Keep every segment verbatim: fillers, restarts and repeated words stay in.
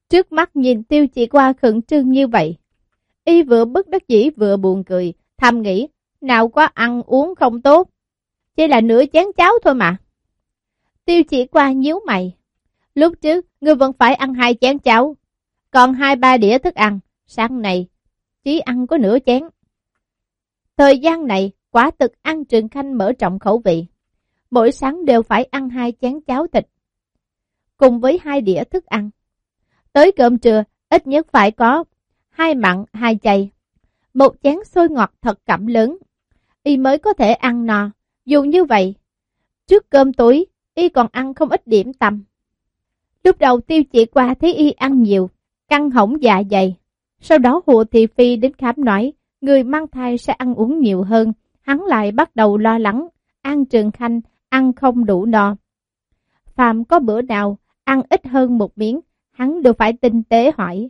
Trước mắt nhìn Tiêu Chỉ Qua khẩn trương như vậy, y vừa bất đắc dĩ vừa buồn cười, thầm nghĩ, nào có ăn uống không tốt, chỉ là nửa chén cháo thôi mà. Tiêu Chỉ Qua nhíu mày, lúc trước ngươi vẫn phải ăn hai chén cháo, còn hai ba đĩa thức ăn, sáng này chỉ ăn có nửa chén. Thời gian này quả thực ăn Trường Khanh mở rộng khẩu vị, mỗi sáng đều phải ăn hai chén cháo thịt, cùng với hai đĩa thức ăn. Tới cơm trưa ít nhất phải có hai mặn hai chay, một chén xôi ngọt thật cẩm lớn, y mới có thể ăn no. Dù như vậy, trước cơm tối y còn ăn không ít điểm tâm. Lúc đầu Tiêu Chỉ Qua thấy y ăn nhiều, căng hỏng dạ dày. Sau đó Hồ Thị Phi đến khám nói, người mang thai sẽ ăn uống nhiều hơn. Hắn lại bắt đầu lo lắng, An Trường Khanh ăn không đủ no. Phàm có bữa nào ăn ít hơn một miếng, hắn đều phải tinh tế hỏi.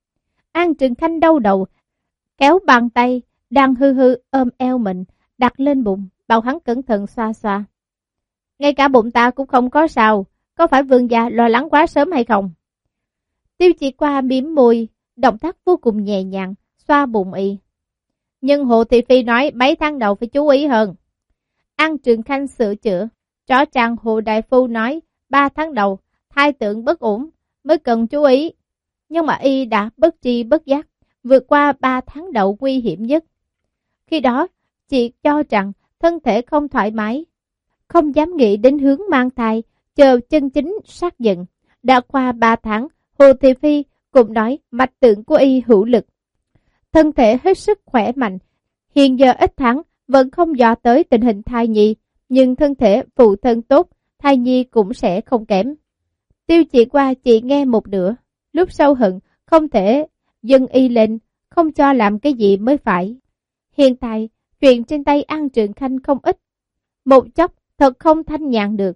An Trường Khanh đau đầu, kéo bàn tay, đang hư hư ôm eo mình, đặt lên bụng, bảo hắn cẩn thận xoa xoa. Ngay cả bụng ta cũng không có sao, có phải vương gia lo lắng quá sớm hay không? Tiêu Chỉ Qua mím môi, động tác vô cùng nhẹ nhàng, xoa bụng y. Nhưng Hồ Thị Phi nói mấy tháng đầu phải chú ý hơn. An Trường Khanh sửa chữa, rõ ràng Hồ Đại Phu nói ba tháng đầu, thai tượng bất ổn, mới cần chú ý. Nhưng mà y đã bất tri bất giác, vượt qua ba tháng đầu nguy hiểm nhất. Khi đó, chị cho rằng thân thể không thoải mái, không dám nghĩ đến hướng mang thai, chờ chân chính xác nhận. Đã qua ba tháng, Hồ Thị Phi cũng nói mạch tượng của y hữu lực. Thân thể hết sức khỏe mạnh, hiện giờ ít tháng vẫn không dò tới tình hình thai nhi, nhưng thân thể phụ thân tốt, thai nhi cũng sẽ không kém. Tiêu Chỉ Qua chỉ nghe một nửa, lúc sau hận, không thể dâng y lên, không cho làm cái gì mới phải. Hiện tại, chuyện trên tay An Trường Khanh không ít, một chốc thật không thanh nhàn được.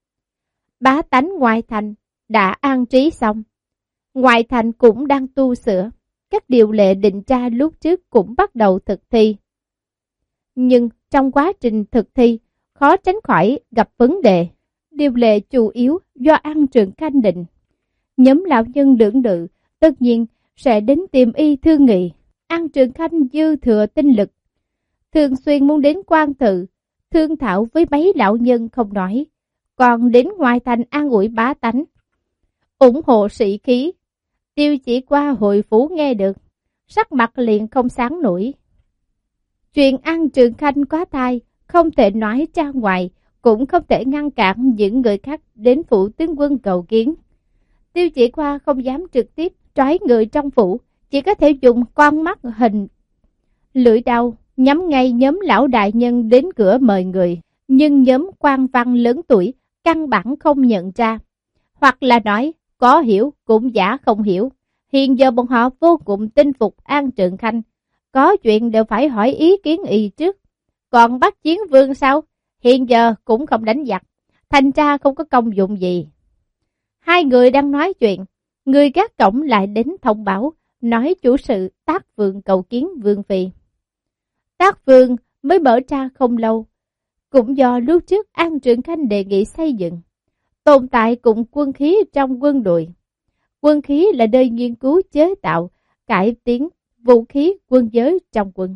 Bá tánh ngoại thành đã an trí xong, ngoại thành cũng đang tu sửa, các điều lệ định ra lúc trước cũng bắt đầu thực thi. Nhưng trong quá trình thực thi, khó tránh khỏi gặp vấn đề. Điều lệ chủ yếu do An Trường Khanh định. Nhóm lão nhân lưỡng lự tất nhiên sẽ đến tìm y thương nghị. An Trường Khanh dư thừa tinh lực, thường xuyên muốn đến quan tự, thương thảo với mấy lão nhân không nói, còn đến ngoài thành an ủi bá tánh, ủng hộ sĩ khí. Tiêu Chỉ Qua hội phủ nghe được, sắc mặt liền không sáng nổi. Chuyện An Trường Khanh quá thai, không thể nói ra ngoài, cũng không thể ngăn cản những người khác đến phủ tướng quân cầu kiến. Tiêu Chỉ Qua không dám trực tiếp trói người trong phủ, chỉ có thể dùng con mắt hình lưỡi đao nhắm ngay nhóm lão đại nhân đến cửa mời người, nhưng nhóm quan văn lớn tuổi căn bản không nhận ra, hoặc là nói có hiểu cũng giả không hiểu. Hiện giờ bọn họ vô cùng tin phục An Trường Khanh, có chuyện đều phải hỏi ý kiến y trước. Còn bắt chiến vương sao? Hiện giờ cũng không đánh giặc, thành ra không có công dụng gì. Hai người đang nói chuyện, người gác cổng lại đến thông báo, nói chủ sự Tác Vương cầu kiến Vương Phi. Tác Vương mới mở ra không lâu, cũng do lúc trước An Trường Khanh đề nghị xây dựng, tồn tại cùng quân khí trong quân đội. Quân khí là nơi nghiên cứu chế tạo, cải tiến vũ khí quân giới trong quân.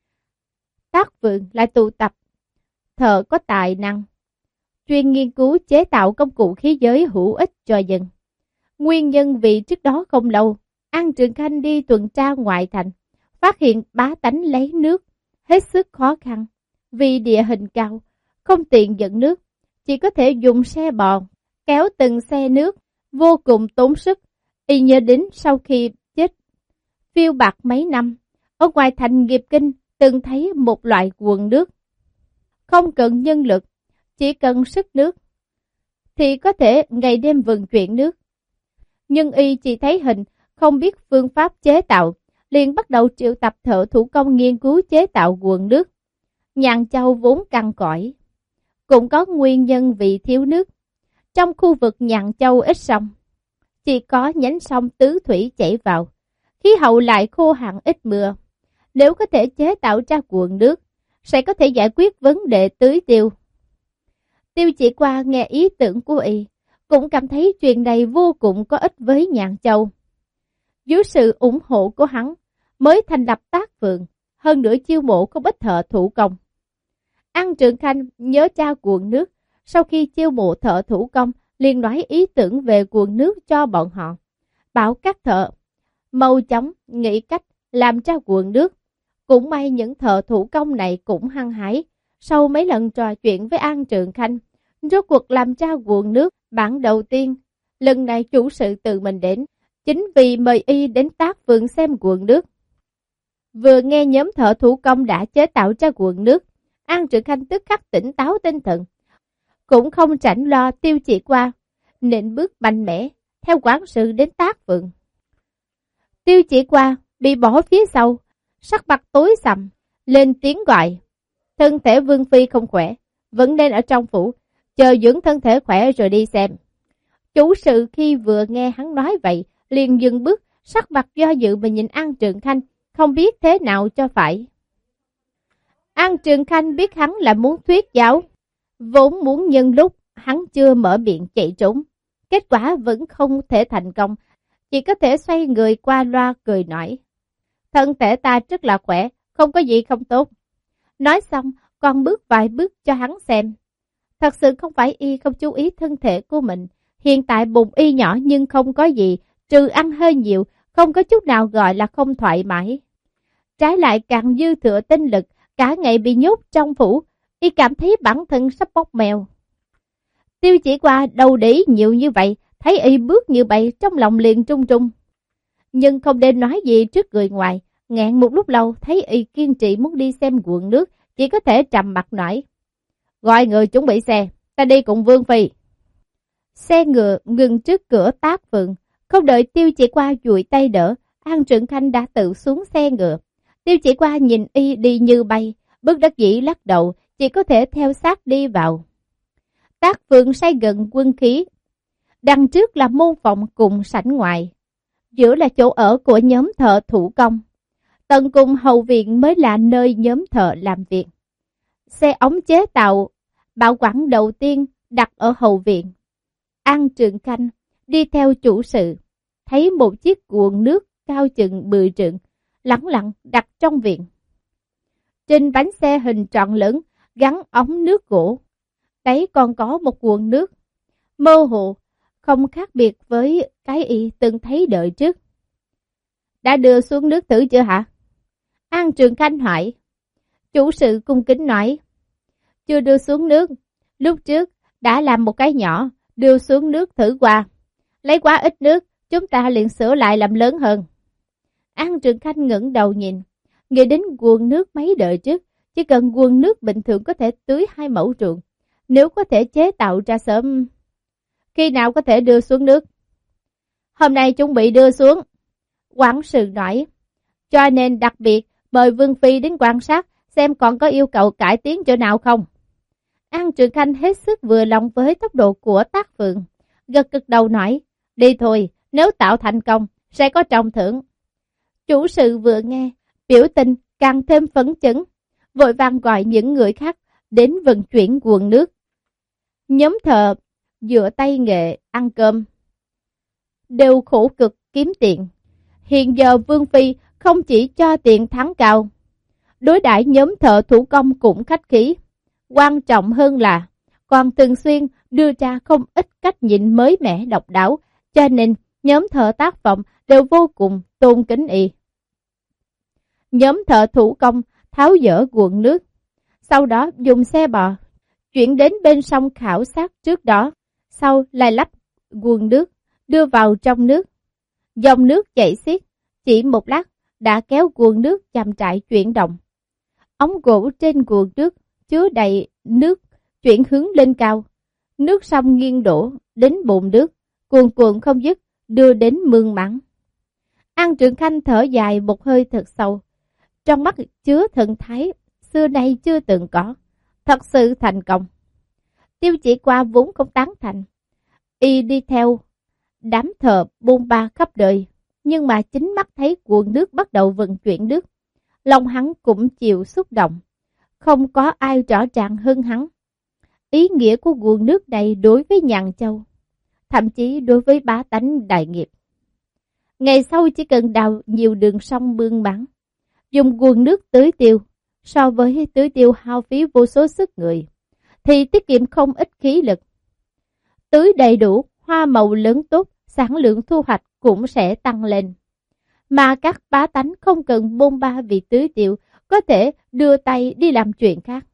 Tác Vương lại tụ tập thợ có tài năng, chuyên nghiên cứu chế tạo công cụ khí giới hữu ích cho dân. Nguyên nhân vì trước đó không lâu, An Trường Khanh đi tuần tra ngoại thành, phát hiện bá tánh lấy nước hết sức khó khăn. Vì địa hình cao, không tiện dẫn nước, chỉ có thể dùng xe bò, kéo từng xe nước, vô cùng tốn sức. Y nhớ đến sau khi chết phiêu bạc mấy năm, ở ngoài thành Nghiệp Kinh từng thấy một loại nguồn nước. Không cần nhân lực, chỉ cần sức nước, thì có thể ngày đêm vận chuyển nước. Nhưng y chỉ thấy hình, không biết phương pháp chế tạo, liền bắt đầu triệu tập thợ thủ công nghiên cứu chế tạo nguồn nước. Nhàn Châu vốn cằn cõi, cũng có nguyên nhân vì thiếu nước. Trong khu vực Nhàn Châu ít sông, chỉ có nhánh sông Tứ Thủy chảy vào, khí hậu lại khô hạn ít mưa. Nếu có thể chế tạo ra nguồn nước, sẽ có thể giải quyết vấn đề tưới tiêu. Tiêu Chỉ Qua nghe ý tưởng của y, cũng cảm thấy chuyện này vô cùng có ích với Nhàn Châu. Dưới sự ủng hộ của hắn, mới thành lập Tác Phường, hơn nữa chiêu mộ không ít thợ thủ công. An Trường Khanh nhớ cha quần nước, sau khi chiêu mộ thợ thủ công, liền nói ý tưởng về quần nước cho bọn họ. Bảo các thợ, mau chóng nghĩ cách làm ra quần nước. Cũng may những thợ thủ công này cũng hăng hái. Sau mấy lần trò chuyện với An Trường Khanh, rốt cuộc làm ra quần nước bản đầu tiên. Lần này chủ sự tự mình đến, chính vì mời y đến Tác Phường xem quần nước. Vừa nghe nhóm thợ thủ công đã chế tạo ra quần nước, An Trường Khanh tức khắc tỉnh táo tinh thần. Cũng không rảnh lo Tiêu Chỉ Qua, nện bước mạnh mẽ, theo quản sự đến Tác Phường. Tiêu Chỉ Qua bị bỏ phía sau, sắc mặt tối sầm, lên tiếng gọi. Thân thể Vương Phi không khỏe, vẫn nên ở trong phủ, chờ dưỡng thân thể khỏe rồi đi xem. Chủ sự khi vừa nghe hắn nói vậy, liền dừng bước, sắc mặt do dự mà nhìn An Trường Khanh, không biết thế nào cho phải. An Trường Khanh biết hắn là muốn thuyết giáo, vốn muốn nhân lúc hắn chưa mở miệng chạy trốn. Kết quả vẫn không thể thành công, chỉ có thể xoay người qua loa cười nói. Thân thể ta rất là khỏe, không có gì không tốt. Nói xong, còn bước vài bước cho hắn xem. Thật sự không phải y không chú ý thân thể của mình. Hiện tại bụng y nhỏ nhưng không có gì, trừ ăn hơi nhiều, không có chút nào gọi là không thoải mái. Trái lại càng dư thừa tinh lực, cả ngày bị nhốt trong phủ, y cảm thấy bản thân sắp bóc mèo. Tiêu Chỉ Qua đầu để ý nhiều như vậy, thấy y bước như vậy trong lòng liền trung trung. Nhưng không nên nói gì trước người ngoài, ngẹn một lúc lâu thấy y kiên trì muốn đi xem quần nước, chỉ có thể trầm mặt nói. Gọi người chuẩn bị xe, ta đi cùng Vương Phi. Xe ngựa ngừng trước cửa Tác Phường, không đợi Tiêu Chỉ Qua duỗi tay đỡ, An Trường Khanh đã tự xuống xe ngựa. Tiêu Chỉ Qua nhìn y đi như bay, bất đắc dĩ lắc đầu, chỉ có thể theo sát đi vào. Tác Phường xây gần quân khí, đằng trước là môn phòng cùng sảnh ngoài, giữa là chỗ ở của nhóm thợ thủ công. Tận cùng hậu viện mới là nơi nhóm thợ làm việc. Xe ống chế tạo, bảo quản đầu tiên đặt ở hậu viện. An Trường Khanh đi theo chủ sự, thấy một chiếc guồng nước cao chừng mười trượng, lẳng lặng đặt trong viện. Trên bánh xe hình tròn lớn, gắn ống nước gỗ. Đấy còn có một guồng nước, mơ hồ, không khác biệt với cái y từng thấy đợi trước. Đã đưa xuống nước thử chưa hả? An Trường Khanh hỏi. Chủ sự cung kính nói. Chưa đưa xuống nước, lúc trước đã làm một cái nhỏ, đưa xuống nước thử qua. Lấy quá ít nước, chúng ta liền sửa lại làm lớn hơn. An Trường Khanh ngẩng đầu nhìn, nghĩ đến guồng nước mấy đời trước, chỉ cần guồng nước bình thường có thể tưới hai mẫu ruộng. Nếu có thể chế tạo ra sớm, khi nào có thể đưa xuống nước? Hôm nay chuẩn bị đưa xuống. Quản sự nói, cho nên đặc biệt mời Vương Phi đến quan sát xem còn có yêu cầu cải tiến chỗ nào không. An Trường Khanh hết sức vừa lòng với tốc độ của Tác Phường, gật gật đầu nói, đi thôi, nếu tạo thành công, sẽ có trọng thưởng. Chủ sự vừa nghe, biểu tình càng thêm phấn chấn, vội vàng gọi những người khác đến vận chuyển guồng nước. Nhóm thợ dựa tay nghề ăn cơm, đều khổ cực kiếm tiền. Hiện giờ Vương Phi không chỉ cho tiền thắng cao, đối đãi nhóm thợ thủ công cũng khách khí. Quan trọng hơn là còn thường xuyên đưa ra không ít cách nhìn mới mẻ độc đáo, cho nên nhóm thợ tác phẩm đều vô cùng tôn kính y. Nhóm thợ thủ công tháo dỡ guồng nước, sau đó dùng xe bò chuyển đến bên sông khảo sát trước đó, sau lại lắp guồng nước đưa vào trong nước. Dòng nước chảy xiết, chỉ một lát đã kéo guồng nước chậm rãi chuyển động. Ống gỗ trên guồng nước chứa đầy nước chuyển hướng lên cao. Nước sông nghiêng đổ đến bồn nước, cuồn cuộn không dứt, đưa đến mương mặn. An Trường Khanh thở dài một hơi thật sâu, trong mắt chứa thần thái xưa nay chưa từng có, thật sự thành công. Tiêu Chỉ Qua vốn không tán thành, y đi theo đám thợ bôn ba khắp đời, nhưng mà chính mắt thấy guồng nước bắt đầu vận chuyển nước, lòng hắn cũng chịu xúc động. Không có ai rõ ràng hơn hắn ý nghĩa của guồng nước này đối với Nhàn Châu, thậm chí đối với bá tánh đại nghiệp. Ngày sau chỉ cần đào nhiều đường sông mương máng, dùng nguồn nước tưới tiêu, so với tưới tiêu hao phí vô số sức người, thì tiết kiệm không ít khí lực. Tưới đầy đủ, hoa màu lớn tốt, sản lượng thu hoạch cũng sẽ tăng lên. Mà các bá tánh không cần bôn ba vì tưới tiêu, có thể đưa tay đi làm chuyện khác.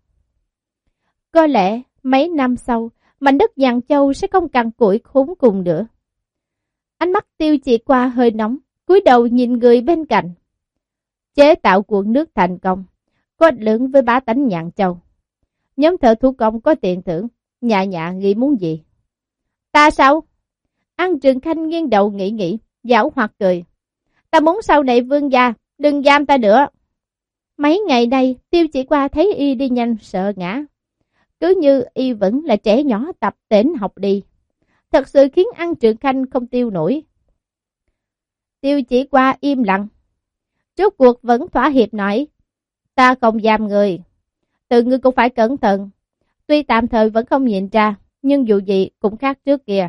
Có lẽ mấy năm sau, mảnh đất Giàng Châu sẽ không cằn cỗi khốn cùng nữa. Ánh mắt Tiêu Chỉ Qua hơi nóng, cúi đầu nhìn người bên cạnh. Chế tạo cuộn nước thành công, có ích lớn với bá tánh Giàng Châu. Nhóm thợ thủ công có tiền thưởng, nhà nhà nghĩ muốn gì? Ta sao? An Trường Khanh nghiêng đầu nghĩ nghĩ, giảo hoạt cười. Ta muốn sau này vương gia, đừng giam ta nữa. Mấy ngày nay, Tiêu Chỉ Qua thấy y đi nhanh sợ ngã. Cứ như y vẫn là trẻ nhỏ tập tễnh học đi. Thật sự khiến An Trường Khanh không tiêu nổi. Tiêu Chỉ Qua im lặng. Rốt cuộc vẫn thỏa hiệp nói. Ta không giam người. Tự ngươi cũng phải cẩn thận. Tuy tạm thời vẫn không nhìn ra, nhưng dù gì cũng khác trước kia.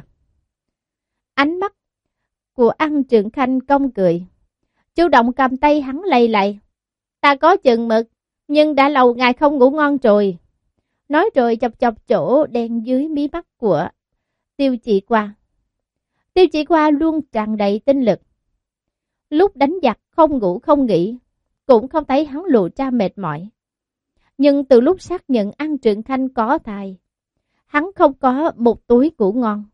Ánh mắt của An Trường Khanh cong cười. Chủ động cầm tay hắn lay lay. Ta có chừng mực, nhưng đã lâu ngài không ngủ ngon rồi. Nói rồi chọc chọc chỗ đen dưới mí mắt của Tiêu Chỉ Qua. Tiêu Chỉ Qua luôn tràn đầy tinh lực. Lúc đánh giặc không ngủ không nghỉ, cũng không thấy hắn lộ ra mệt mỏi. Nhưng từ lúc xác nhận An Trường Khanh có thai, hắn không có một túi củ ngon.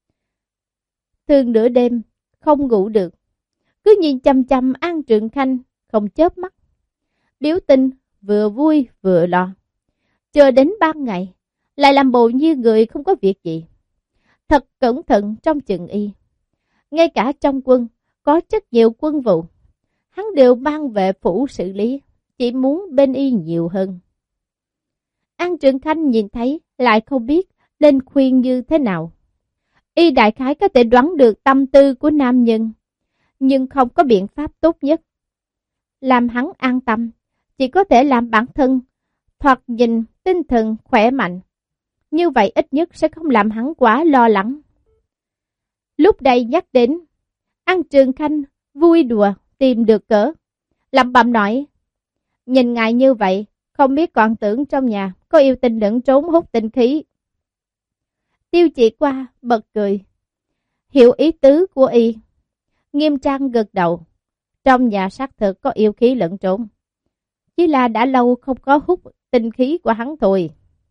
Thường nửa đêm, không ngủ được, cứ nhìn chăm chăm An Trường Khanh, không chớp mắt. Biểu tình vừa vui vừa lo. Chờ đến ban ngày, lại làm bộ như người không có việc gì. Thật cẩn thận trong chừng y. Ngay cả trong quân, có rất nhiều quân vụ. Hắn đều mang về phủ xử lý, chỉ muốn bên y nhiều hơn. An Trường Khanh nhìn thấy, lại không biết nên khuyên như thế nào. Y đại khái có thể đoán được tâm tư của nam nhân, nhưng không có biện pháp tốt nhất. Làm hắn an tâm, chỉ có thể làm bản thân thoạt nhìn tinh thần khỏe mạnh. Như vậy ít nhất sẽ không làm hắn quá lo lắng. Lúc đây nhắc đến, An Trường Khanh vui đùa tìm được cỡ. Lẩm bẩm nói, nhìn ngài như vậy, không biết còn tưởng trong nhà có yêu tinh lẫn trốn hút tinh khí. Tiêu Chỉ Qua bật cười, hiểu ý tứ của y. Nghiêm trang gật đầu, trong nhà xác thực có yêu khí lẫn trốn. Chỉ là đã lâu không có hút tinh khí của hắn thôi.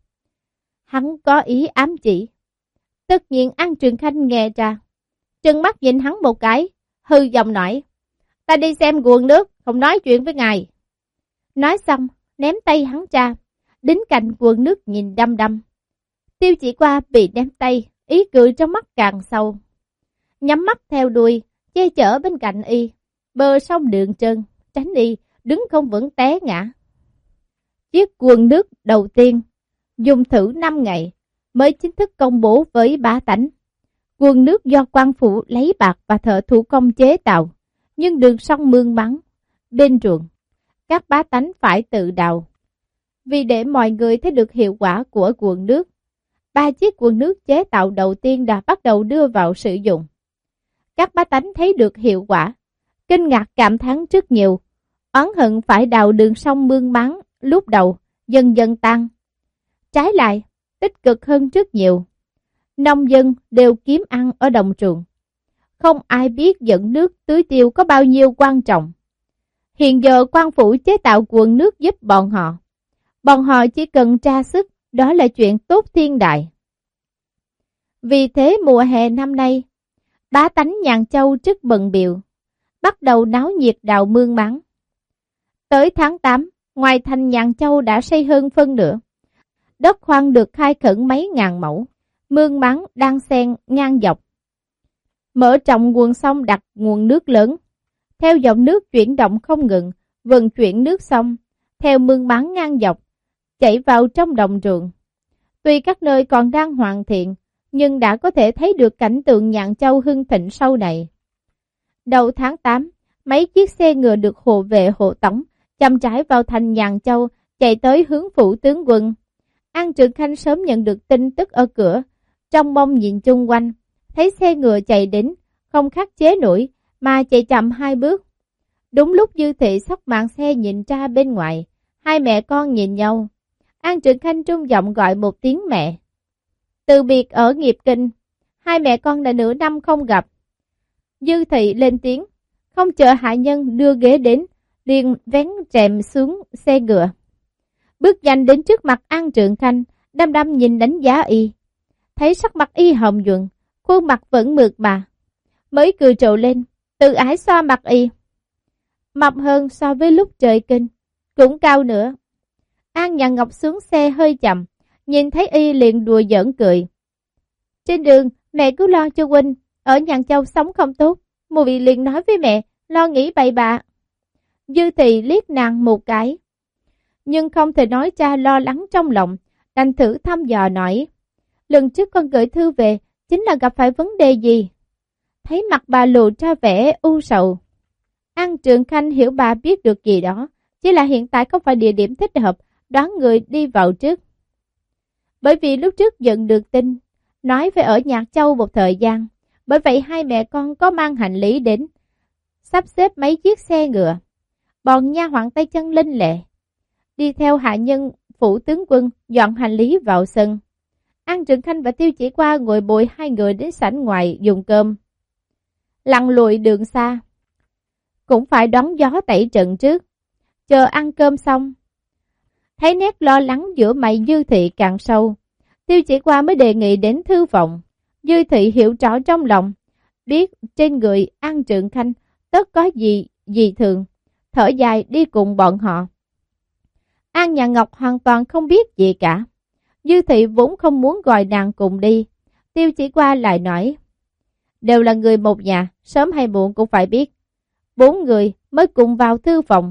Hắn có ý ám chỉ. Tất nhiên An Trường Khanh nghe ra, trừng mắt nhìn hắn một cái, hư giọng nói, ta đi xem nguồn nước, không nói chuyện với ngài. Nói xong, ném tay hắn ra, đến cạnh nguồn nước nhìn đăm đăm. Tiêu Chỉ Qua bị ném tay, ý cười trong mắt càng sâu. Nhắm mắt theo đuôi, che chở bên cạnh y, bờ sông đường trơn, tránh y, đứng không vững té ngã. Chiếc nguồn nước đầu tiên, dùng thử năm ngày, mới chính thức công bố với bá tánh. Nguồn nước do quan phủ lấy bạc và thợ thủ công chế tạo, nhưng đường sông mương máng, bên ruộng, các bá tánh phải tự đào. Vì để mọi người thấy được hiệu quả của nguồn nước, ba chiếc nguồn nước chế tạo đầu tiên đã bắt đầu đưa vào sử dụng. Các bá tánh thấy được hiệu quả, kinh ngạc cảm thán rất nhiều, oán hận phải đào đường sông mương máng lúc đầu, dần dần tan. Trái lại, tích cực hơn rất nhiều. Nông dân đều kiếm ăn ở đồng ruộng. Không ai biết dẫn nước tưới tiêu có bao nhiêu quan trọng. Hiện giờ quan phủ chế tạo nguồn nước giúp bọn họ. Bọn họ chỉ cần tra sức, đó là chuyện tốt thiên đại. Vì thế mùa hè năm nay, bá tánh Nhàn Châu rất bận biệu, bắt đầu náo nhiệt đào mương máng. Tới tháng tám, ngoài thành Nhàn Châu đã xây hơn phân nửa. Đất khoan được khai khẩn mấy ngàn mẫu, mương máng đang xen ngang dọc. Mở rộng nguồn sông đặt nguồn nước lớn, theo dòng nước chuyển động không ngừng, vận chuyển nước sông, theo mương máng ngang dọc, chảy vào trong đồng ruộng. Tuy các nơi còn đang hoàn thiện, nhưng đã có thể thấy được cảnh tượng Nhàn Châu hưng thịnh sau này. Đầu tháng tám, mấy chiếc xe ngựa được hộ vệ hộ tống, chậm rãi vào thành Nhàn Châu, chạy tới hướng phủ tướng quân. An Trường Khanh sớm nhận được tin tức ở cửa, trong mông nhìn chung quanh, thấy xe ngựa chạy đến, không khắc chế nổi, mà chạy chậm hai bước. Đúng lúc Dư Thị xốc màn xe nhìn ra bên ngoài, hai mẹ con nhìn nhau. An Trượng Khanh trung giọng gọi một tiếng mẹ. Từ biệt ở nghiệp kinh, hai mẹ con đã nửa năm không gặp. Dư Thị lên tiếng, không chờ hạ nhân đưa ghế đến, liền vén rèm xuống xe ngựa. Bước nhanh đến trước mặt An Trượng Khanh, đăm đăm nhìn đánh giá y. Thấy sắc mặt y hồng nhuận, khuôn mặt vẫn mượt mà, mới cười trộn lên, tự ái xoa mặt y. Mập hơn so với lúc trời kinh, cũng cao nữa. An Nhàn Ngọc xuống xe hơi chậm, nhìn thấy y liền đùa giỡn cười. Trên đường, mẹ cứ lo cho huynh, ở Nhàn Châu sống không tốt, mùi vị liền nói với mẹ, lo nghĩ bậy bạ. Dư Thị liếc nàng một cái, nhưng không thể nói ra lo lắng trong lòng, đành thử thăm dò nói. Lần trước con gửi thư về, chính là gặp phải vấn đề gì? Thấy mặt bà lộ ra vẻ u sầu. An Trượng Khanh hiểu bà biết được gì đó, chỉ là hiện tại không phải địa điểm thích hợp, đoán người đi vào trước. Bởi vì lúc trước nhận được tin, nói phải ở Nhạc Châu một thời gian, bởi vậy hai mẹ con có mang hành lý đến, sắp xếp mấy chiếc xe ngựa. Bọn nha hoạn tay chân linh lệ, đi theo hạ nhân phủ tướng quân dọn hành lý vào sân. An Trượng Khanh và Tiêu Chỉ Qua ngồi bồi hai người đến sảnh ngoài dùng cơm. Lặn lội đường xa, cũng phải đón gió tẩy trận trước. Chờ ăn cơm xong, thấy nét lo lắng giữa mày Dư Thị càng sâu, Tiêu Chỉ Qua mới đề nghị đến thư phòng. Dư Thị hiểu rõ trong lòng, biết trên người An Trượng Khanh tất có gì gì thường, thở dài đi cùng bọn họ. An Nhàn Ngọc hoàn toàn không biết gì cả. Dư Thị vốn không muốn gọi nàng cùng đi. Tiêu Chỉ Qua lại nói, đều là người một nhà, sớm hay muộn cũng phải biết. Bốn người mới cùng vào thư phòng.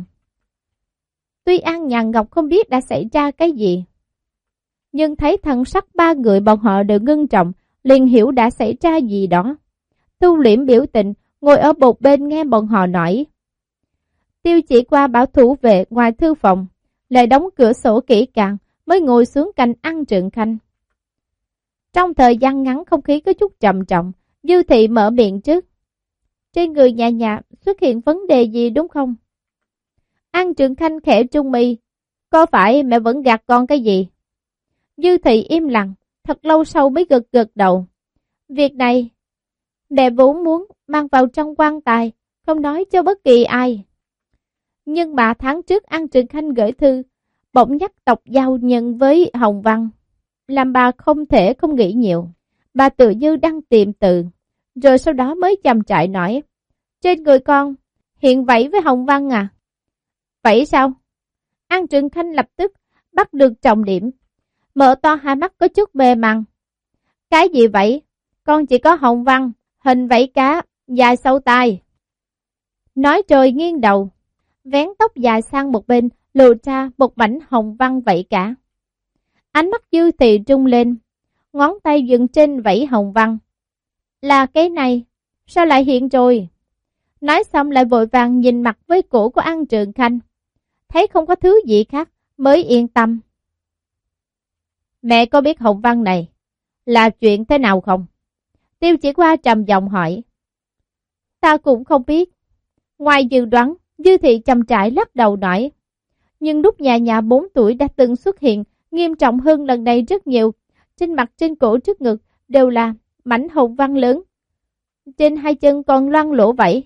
Tuy An Nhàn Ngọc không biết đã xảy ra cái gì, nhưng thấy thần sắc ba người bọn họ đều ngưng trọng, liền hiểu đã xảy ra gì đó. Tu liễm biểu tình, ngồi ở một bên nghe bọn họ nói. Tiêu Chỉ Qua bảo thủ vệ ngoài thư phòng, lại đóng cửa sổ kỹ càng, mới ngồi xuống cạnh An Trượng Khanh. Trong thời gian ngắn không khí có chút trầm trọng, Dư Thị mở miệng trước. Trên người nhà nhà xuất hiện vấn đề gì đúng không? An Trượng Khanh khẽ trung mi, có phải mẹ vẫn gạt con cái gì? Dư Thị im lặng, thật lâu sau mới gật gật đầu. Việc này, mẹ vốn muốn mang vào trong quan tài, không nói cho bất kỳ ai. Nhưng mà tháng trước An Trượng Khanh gửi thư, bỗng nhắc tộc giao nhân với Hồng Văn, làm bà không thể không nghĩ nhiều. Bà tự như đang tìm từ, rồi sau đó mới chậm trại nói, trên người con, hiện vẫy với Hồng Văn à? Vậy sao? An Trượng Khanh lập tức bắt được trọng điểm, mở to hai mắt có chút mê man. Cái gì vậy? Con chỉ có Hồng Văn, hình vẫy cá, dài sâu tai. Nói rồi nghiêng đầu, vén tóc dài sang một bên, lộ ra một mảnh hồng văn vẫy cả. Ánh mắt Dư Thị trung lên, ngón tay dừng trên vẫy hồng văn. Là cái này, sao lại hiện rồi? Nói xong lại vội vàng nhìn mặt với cổ của An Trượng Khanh, thấy không có thứ gì khác mới yên tâm. Mẹ có biết hồng văn này là chuyện thế nào không? Tiêu Chỉ Qua trầm giọng hỏi. Ta cũng không biết. Ngoài dự đoán, Dư Thị trầm trại lắc đầu nói. Nhưng lúc nhà nhà bốn tuổi đã từng xuất hiện, nghiêm trọng hơn lần này rất nhiều. Trên mặt, trên cổ, trước ngực đều là mảnh hồng văn lớn. Trên hai chân còn loang lỗ vảy.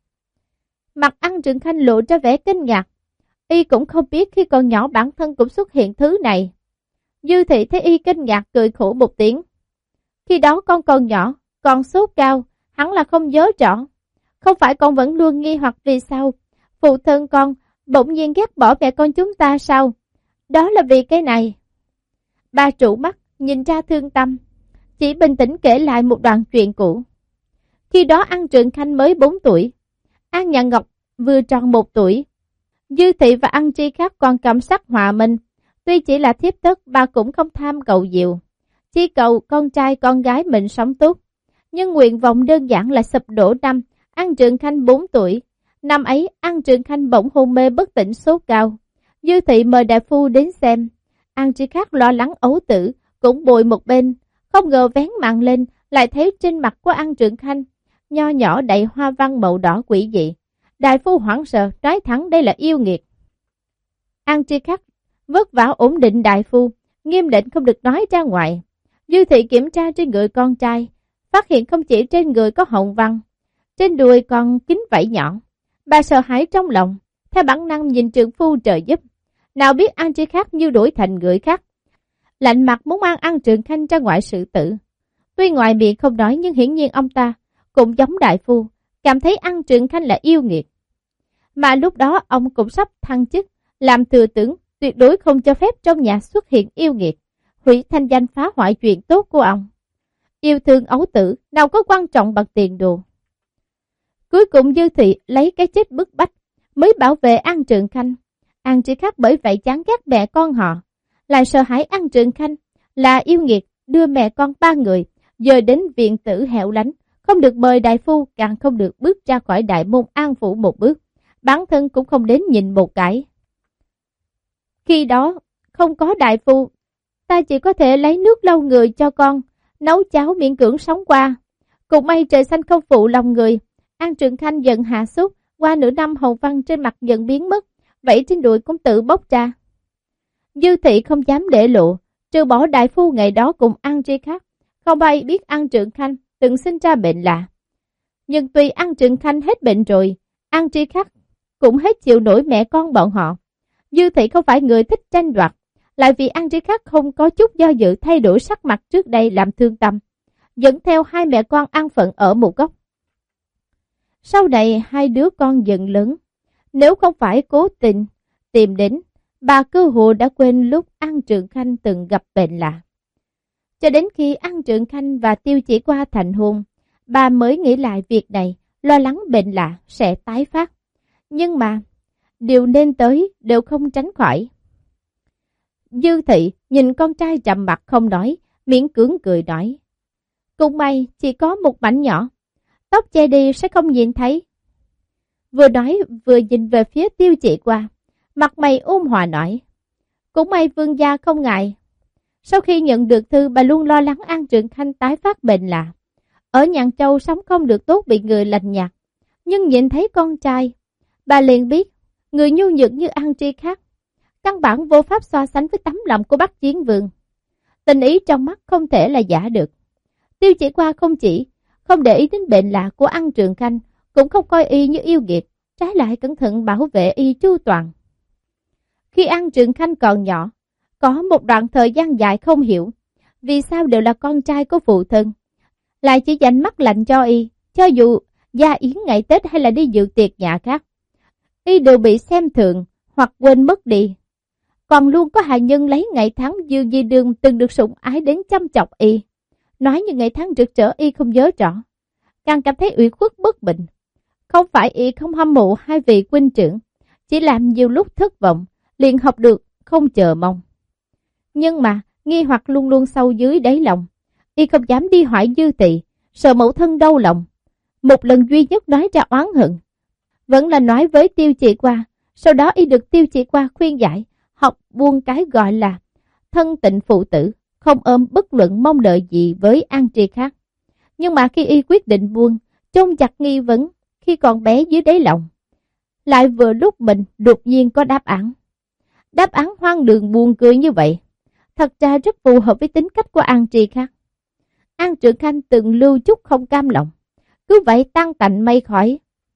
Mặt An Trượng Khanh lộ ra vẻ kinh ngạc. Y cũng không biết khi còn nhỏ bản thân cũng xuất hiện thứ này. Dư Thị thấy y kinh ngạc cười khổ một tiếng. Khi đó con còn nhỏ, còn sốt cao, hắn là không nhớ rõ. Không phải con vẫn luôn nghi hoặc vì sao phụ thân con bỗng nhiên ghét bỏ mẹ con chúng ta sao? Đó là vì cái này. Bà trụ mắt, nhìn ra thương tâm, chỉ bình tĩnh kể lại một đoạn chuyện cũ. Khi đó An Trượng Khanh mới bốn tuổi, An Nhàn Ngọc vừa tròn một tuổi. Dư Thị và An Tri khác còn cầm sắc hòa minh. Tuy chỉ là thiếp thất, bà cũng không tham cầu diệu, chỉ cầu con trai con gái mình sống tốt. Nhưng nguyện vọng đơn giản là sụp đổ năm An Trượng Khanh bốn tuổi. Năm ấy An Trượng Khanh bỗng hôn mê bất tỉnh sốt cao. Dư Thị mời đại phu đến xem. An Tri khác lo lắng ấu tử, cũng bồi một bên. Không ngờ vén màn lên, lại thấy trên mặt của An Trượng Khanh nho nhỏ đầy hoa văn màu đỏ quỷ dị. Đại phu hoảng sợ, nói thẳng đây là yêu nghiệt. An Tri Khắc vất vả ổn định đại phu, nghiêm định không được nói ra ngoài. Dư Thị kiểm tra trên người con trai, phát hiện không chỉ trên người có hồng văn, trên đùi còn kín vảy nhỏ. Bà sợ hãi trong lòng, theo bản năng nhìn trượng phu trời giúp. Nào biết An Tri Khắc như đổi thành người khác, lạnh mặt muốn mang An Trường Khanh ra ngoại sự tử. Tuy ngoài miệng không nói nhưng hiển nhiên ông ta cũng giống đại phu, cảm thấy An Trường Khanh là yêu nghiệt. Mà lúc đó ông cũng sắp thăng chức, làm thừa tướng, tuyệt đối không cho phép trong nhà xuất hiện yêu nghiệt, hủy thanh danh phá hoại chuyện tốt của ông. Yêu thương ấu tử, nào có quan trọng bằng tiền đồ. Cuối cùng Dư Thị lấy cái chết bức bách, mới bảo vệ An Trường Khanh. An Tri Khắc bởi vậy chán ghét mẹ con họ, lại sợ hãi An Trường Khanh là yêu nghiệt, đưa mẹ con ba người giờ đến viện tử hẻo lánh, không được mời đại phu, càng không được bước ra khỏi đại môn An phủ một bước, bản thân cũng không đến nhìn một cái. Khi đó không có đại phu, ta chỉ có thể lấy nước lau người cho con, nấu cháo miễn cưỡng sống qua. Cũng may trời xanh không phụ lòng người, An Trường Khanh dần hạ sốt, qua nửa năm hồng văn trên mặt dần biến mất, vậy trên đùi cũng tự bốc ra. Dư Thị không dám để lộ, trừ bỏ đại phu ngày đó cùng An Tri Khắc, không ai biết An Trường Khanh từng sinh ra bệnh lạ. Nhưng tuy An Trường Khanh hết bệnh rồi, An Tri Khắc cũng hết chịu nổi mẹ con bọn họ. Dư Thị không phải người thích tranh đoạt, lại vì An Tri Khắc không có chút do dự thay đổi sắc mặt trước đây làm thương tâm, dẫn theo hai mẹ con an phận ở một góc. Sau này hai đứa con dần lớn, nếu không phải cố tình tìm đến, bà cơ hồ đã quên lúc An Trường Khanh từng gặp bệnh lạ. Cho đến khi An Trường Khanh và Tiêu Chỉ Qua thành hôn, bà mới nghĩ lại việc này, lo lắng bệnh lạ sẽ tái phát. Nhưng mà, điều nên tới đều không tránh khỏi. Dư Thị nhìn con trai trầm mặt không nói, miễn cưỡng cười nói. Cũng may chỉ có một mảnh nhỏ, tóc che đi sẽ không nhìn thấy. Vừa nói vừa nhìn về phía Tiêu Chỉ Qua, mặt mày ôn hòa nói. Cũng may vương gia không ngại. Sau khi nhận được thư, bà luôn lo lắng An Trường Khanh tái phát bệnh lạ. Ở Nhạn Châu sống không được tốt, bị người lạnh nhạt. Nhưng nhìn thấy con trai, bà liền biết, người nhu nhược như An Tri Khắc, căn bản vô pháp so sánh với tấm lòng của Bắc Chiến Vương. Tình ý trong mắt không thể là giả được. Tiêu Chỉ Qua không chỉ không để ý đến bệnh lạ của An Trường Khanh, cũng không coi y như yêu nghiệt, trái lại cẩn thận bảo vệ y chu toàn. Khi An Trường Khanh còn nhỏ, có một đoạn thời gian dài không hiểu vì sao đều là con trai của phụ thân, lại chỉ dành mắt lạnh cho y, cho dù gia yến ngày Tết hay là đi dự tiệc nhà khác, y đều bị xem thường hoặc quên mất đi. Còn luôn có hạ nhân lấy ngày tháng Dư Di Đường từng được sủng ái đến chăm chọc y, nói như ngày tháng rực rỡ y không nhớ rõ, càng cảm thấy ủy khuất bất bình. Không phải y không hâm mộ hai vị huynh trưởng, chỉ làm nhiều lúc thất vọng, liền học được không chờ mong. Nhưng mà nghi hoặc luôn luôn sâu dưới đáy lòng, y không dám đi hỏi Dư Thị, sợ mẫu thân đau lòng. Một lần duy nhất nói ra oán hận, vẫn là nói với Tiêu Chỉ Qua. Sau đó y được Tiêu Chỉ Qua khuyên giải, học buông cái gọi là thân tịnh phụ tử, không ôm bất luận mong đợi gì với An Tri Khắc. Nhưng mà khi y quyết định buông, chôn chặt nghi vấn khi còn bé dưới đáy lòng, lại vừa lúc mình đột nhiên có đáp án. Đáp án hoang đường buồn cười như vậy, thật ra rất phù hợp với tính cách của An Tri Khắc. An Trường Khanh từng lưu chút không cam lòng, cứ vậy tan tành mây khói.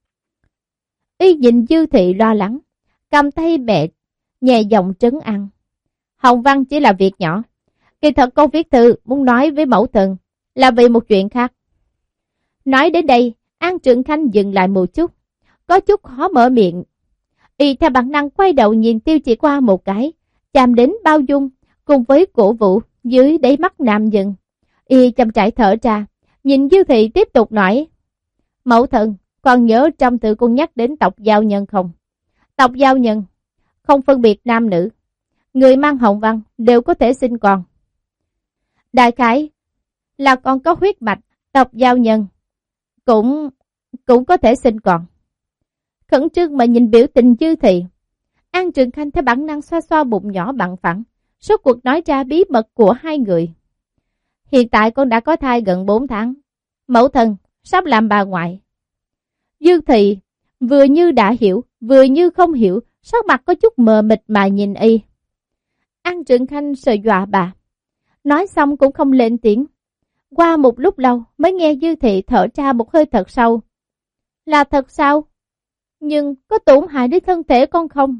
Y nhìn Dư Thị lo lắng, cầm tay mẹ nhẹ giọng trấn an. Hồng văn chỉ là việc nhỏ, kỳ thật con viết thư muốn nói với mẫu thân là vì một chuyện khác. Nói đến đây, An Trường Khanh dừng lại một chút, có chút khó mở miệng. Y theo bản năng quay đầu nhìn Tiêu Chỉ Qua một cái, chạm đến bao dung cùng với cổ vũ dưới đáy mắt nam nhân. Y chậm rãi thở ra, nhìn Dư Thị tiếp tục nói. Mẫu thân, còn nhớ trong thư con nhắc đến tộc giao nhân không? Tộc giao nhân không phân biệt nam nữ, người mang hồng văn đều có thể sinh con. Đại khái là con có huyết mạch tộc giao nhân cũng cũng có thể sinh con. Khẩn trương mà nhìn biểu tình Dư Thị, An Trường Khanh theo bản năng xoa xoa bụng nhỏ bằng phẳng, suốt cuộc nói ra bí mật của hai người. Hiện tại con đã có thai gần bốn tháng. Mẫu thân sắp làm bà ngoại. Dư Thị vừa như đã hiểu, vừa như không hiểu, sắc mặt có chút mờ mịt mà nhìn y. An Trượng Khanh sợ dọa bà, nói xong cũng không lên tiếng. Qua một lúc lâu mới nghe Dư Thị thở ra một hơi thật sâu. Là thật sao? Nhưng có tổn hại đến thân thể con không?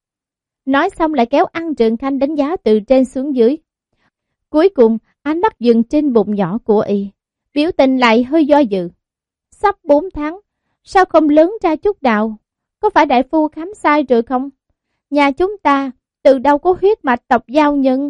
Nói xong lại kéo An Trượng Khanh đánh giá từ trên xuống dưới. Cuối cùng ánh mắt dừng trên bụng nhỏ của y, biểu tình lại hơi do dự. Sắp bốn tháng, sao không lớn ra chút nào? Có phải đại phu khám sai rồi không? Nhà chúng ta từ đâu có huyết mạch tộc giao nhân?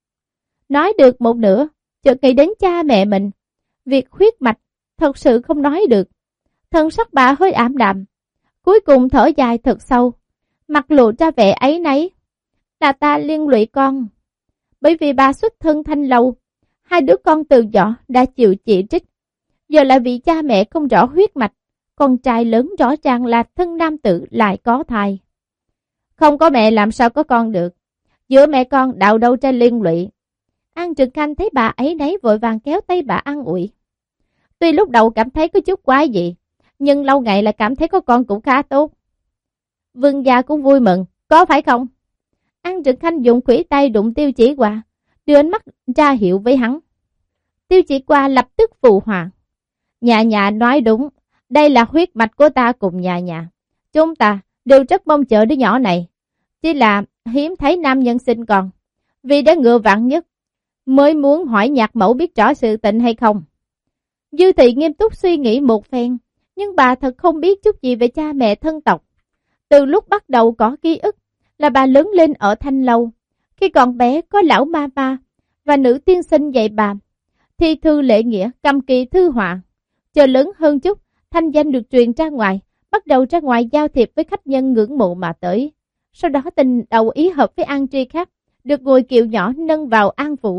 Nói được một nửa, chợt nghĩ đến cha mẹ mình. Việc huyết mạch thật sự không nói được. Thân sắc bà hơi ảm đạm, cuối cùng thở dài thật sâu, mặt lộ ra vẻ áy náy. Là ta liên lụy con. Bởi vì bà xuất thân thanh lâu, hai đứa con từ nhỏ đã chịu chỉ trích. Giờ lại vì cha mẹ không rõ huyết mạch, con trai lớn rõ ràng là thân nam tử lại có thai. Không có mẹ làm sao có con được. Giữa mẹ con đạo đâu ra liên lụy. An Trượng Khanh thấy bà ấy nấy vội vàng kéo tay bà an ủi. Tuy lúc đầu cảm thấy có chút quá dị, nhưng lâu ngày lại cảm thấy có con cũng khá tốt. Vương gia cũng vui mừng, có phải không? An Trượng Khanh dùng khuỷu tay đụng Tiêu Chỉ Qua, đưa ánh mắt ra hiệu với hắn. Tiêu Chỉ Qua lập tức phụ họa. Nhà nhà nói đúng, đây là huyết mạch của ta cùng nhà nhà. Chúng ta đều rất mong chờ đứa nhỏ này. Chỉ là hiếm thấy nam nhân sinh con. Vì đã ngựa vạn nhất, mới muốn hỏi nhạc mẫu biết rõ sự tình hay không. Dư Thị nghiêm túc suy nghĩ một phen, nhưng bà thật không biết chút gì về cha mẹ thân tộc. Từ lúc bắt đầu có ký ức, là bà lớn lên ở Thanh Lâu. Khi còn bé có lão ma ma và nữ tiên sinh dạy bà, thi thư lễ nghĩa, cầm kỳ thư họa. Chờ lớn hơn chút, thanh danh được truyền ra ngoài, bắt đầu ra ngoài giao thiệp với khách nhân ngưỡng mộ mà tới. Sau đó tình đầu ý hợp với An Tri Khắc, được ngồi kiệu nhỏ nâng vào An Phủ.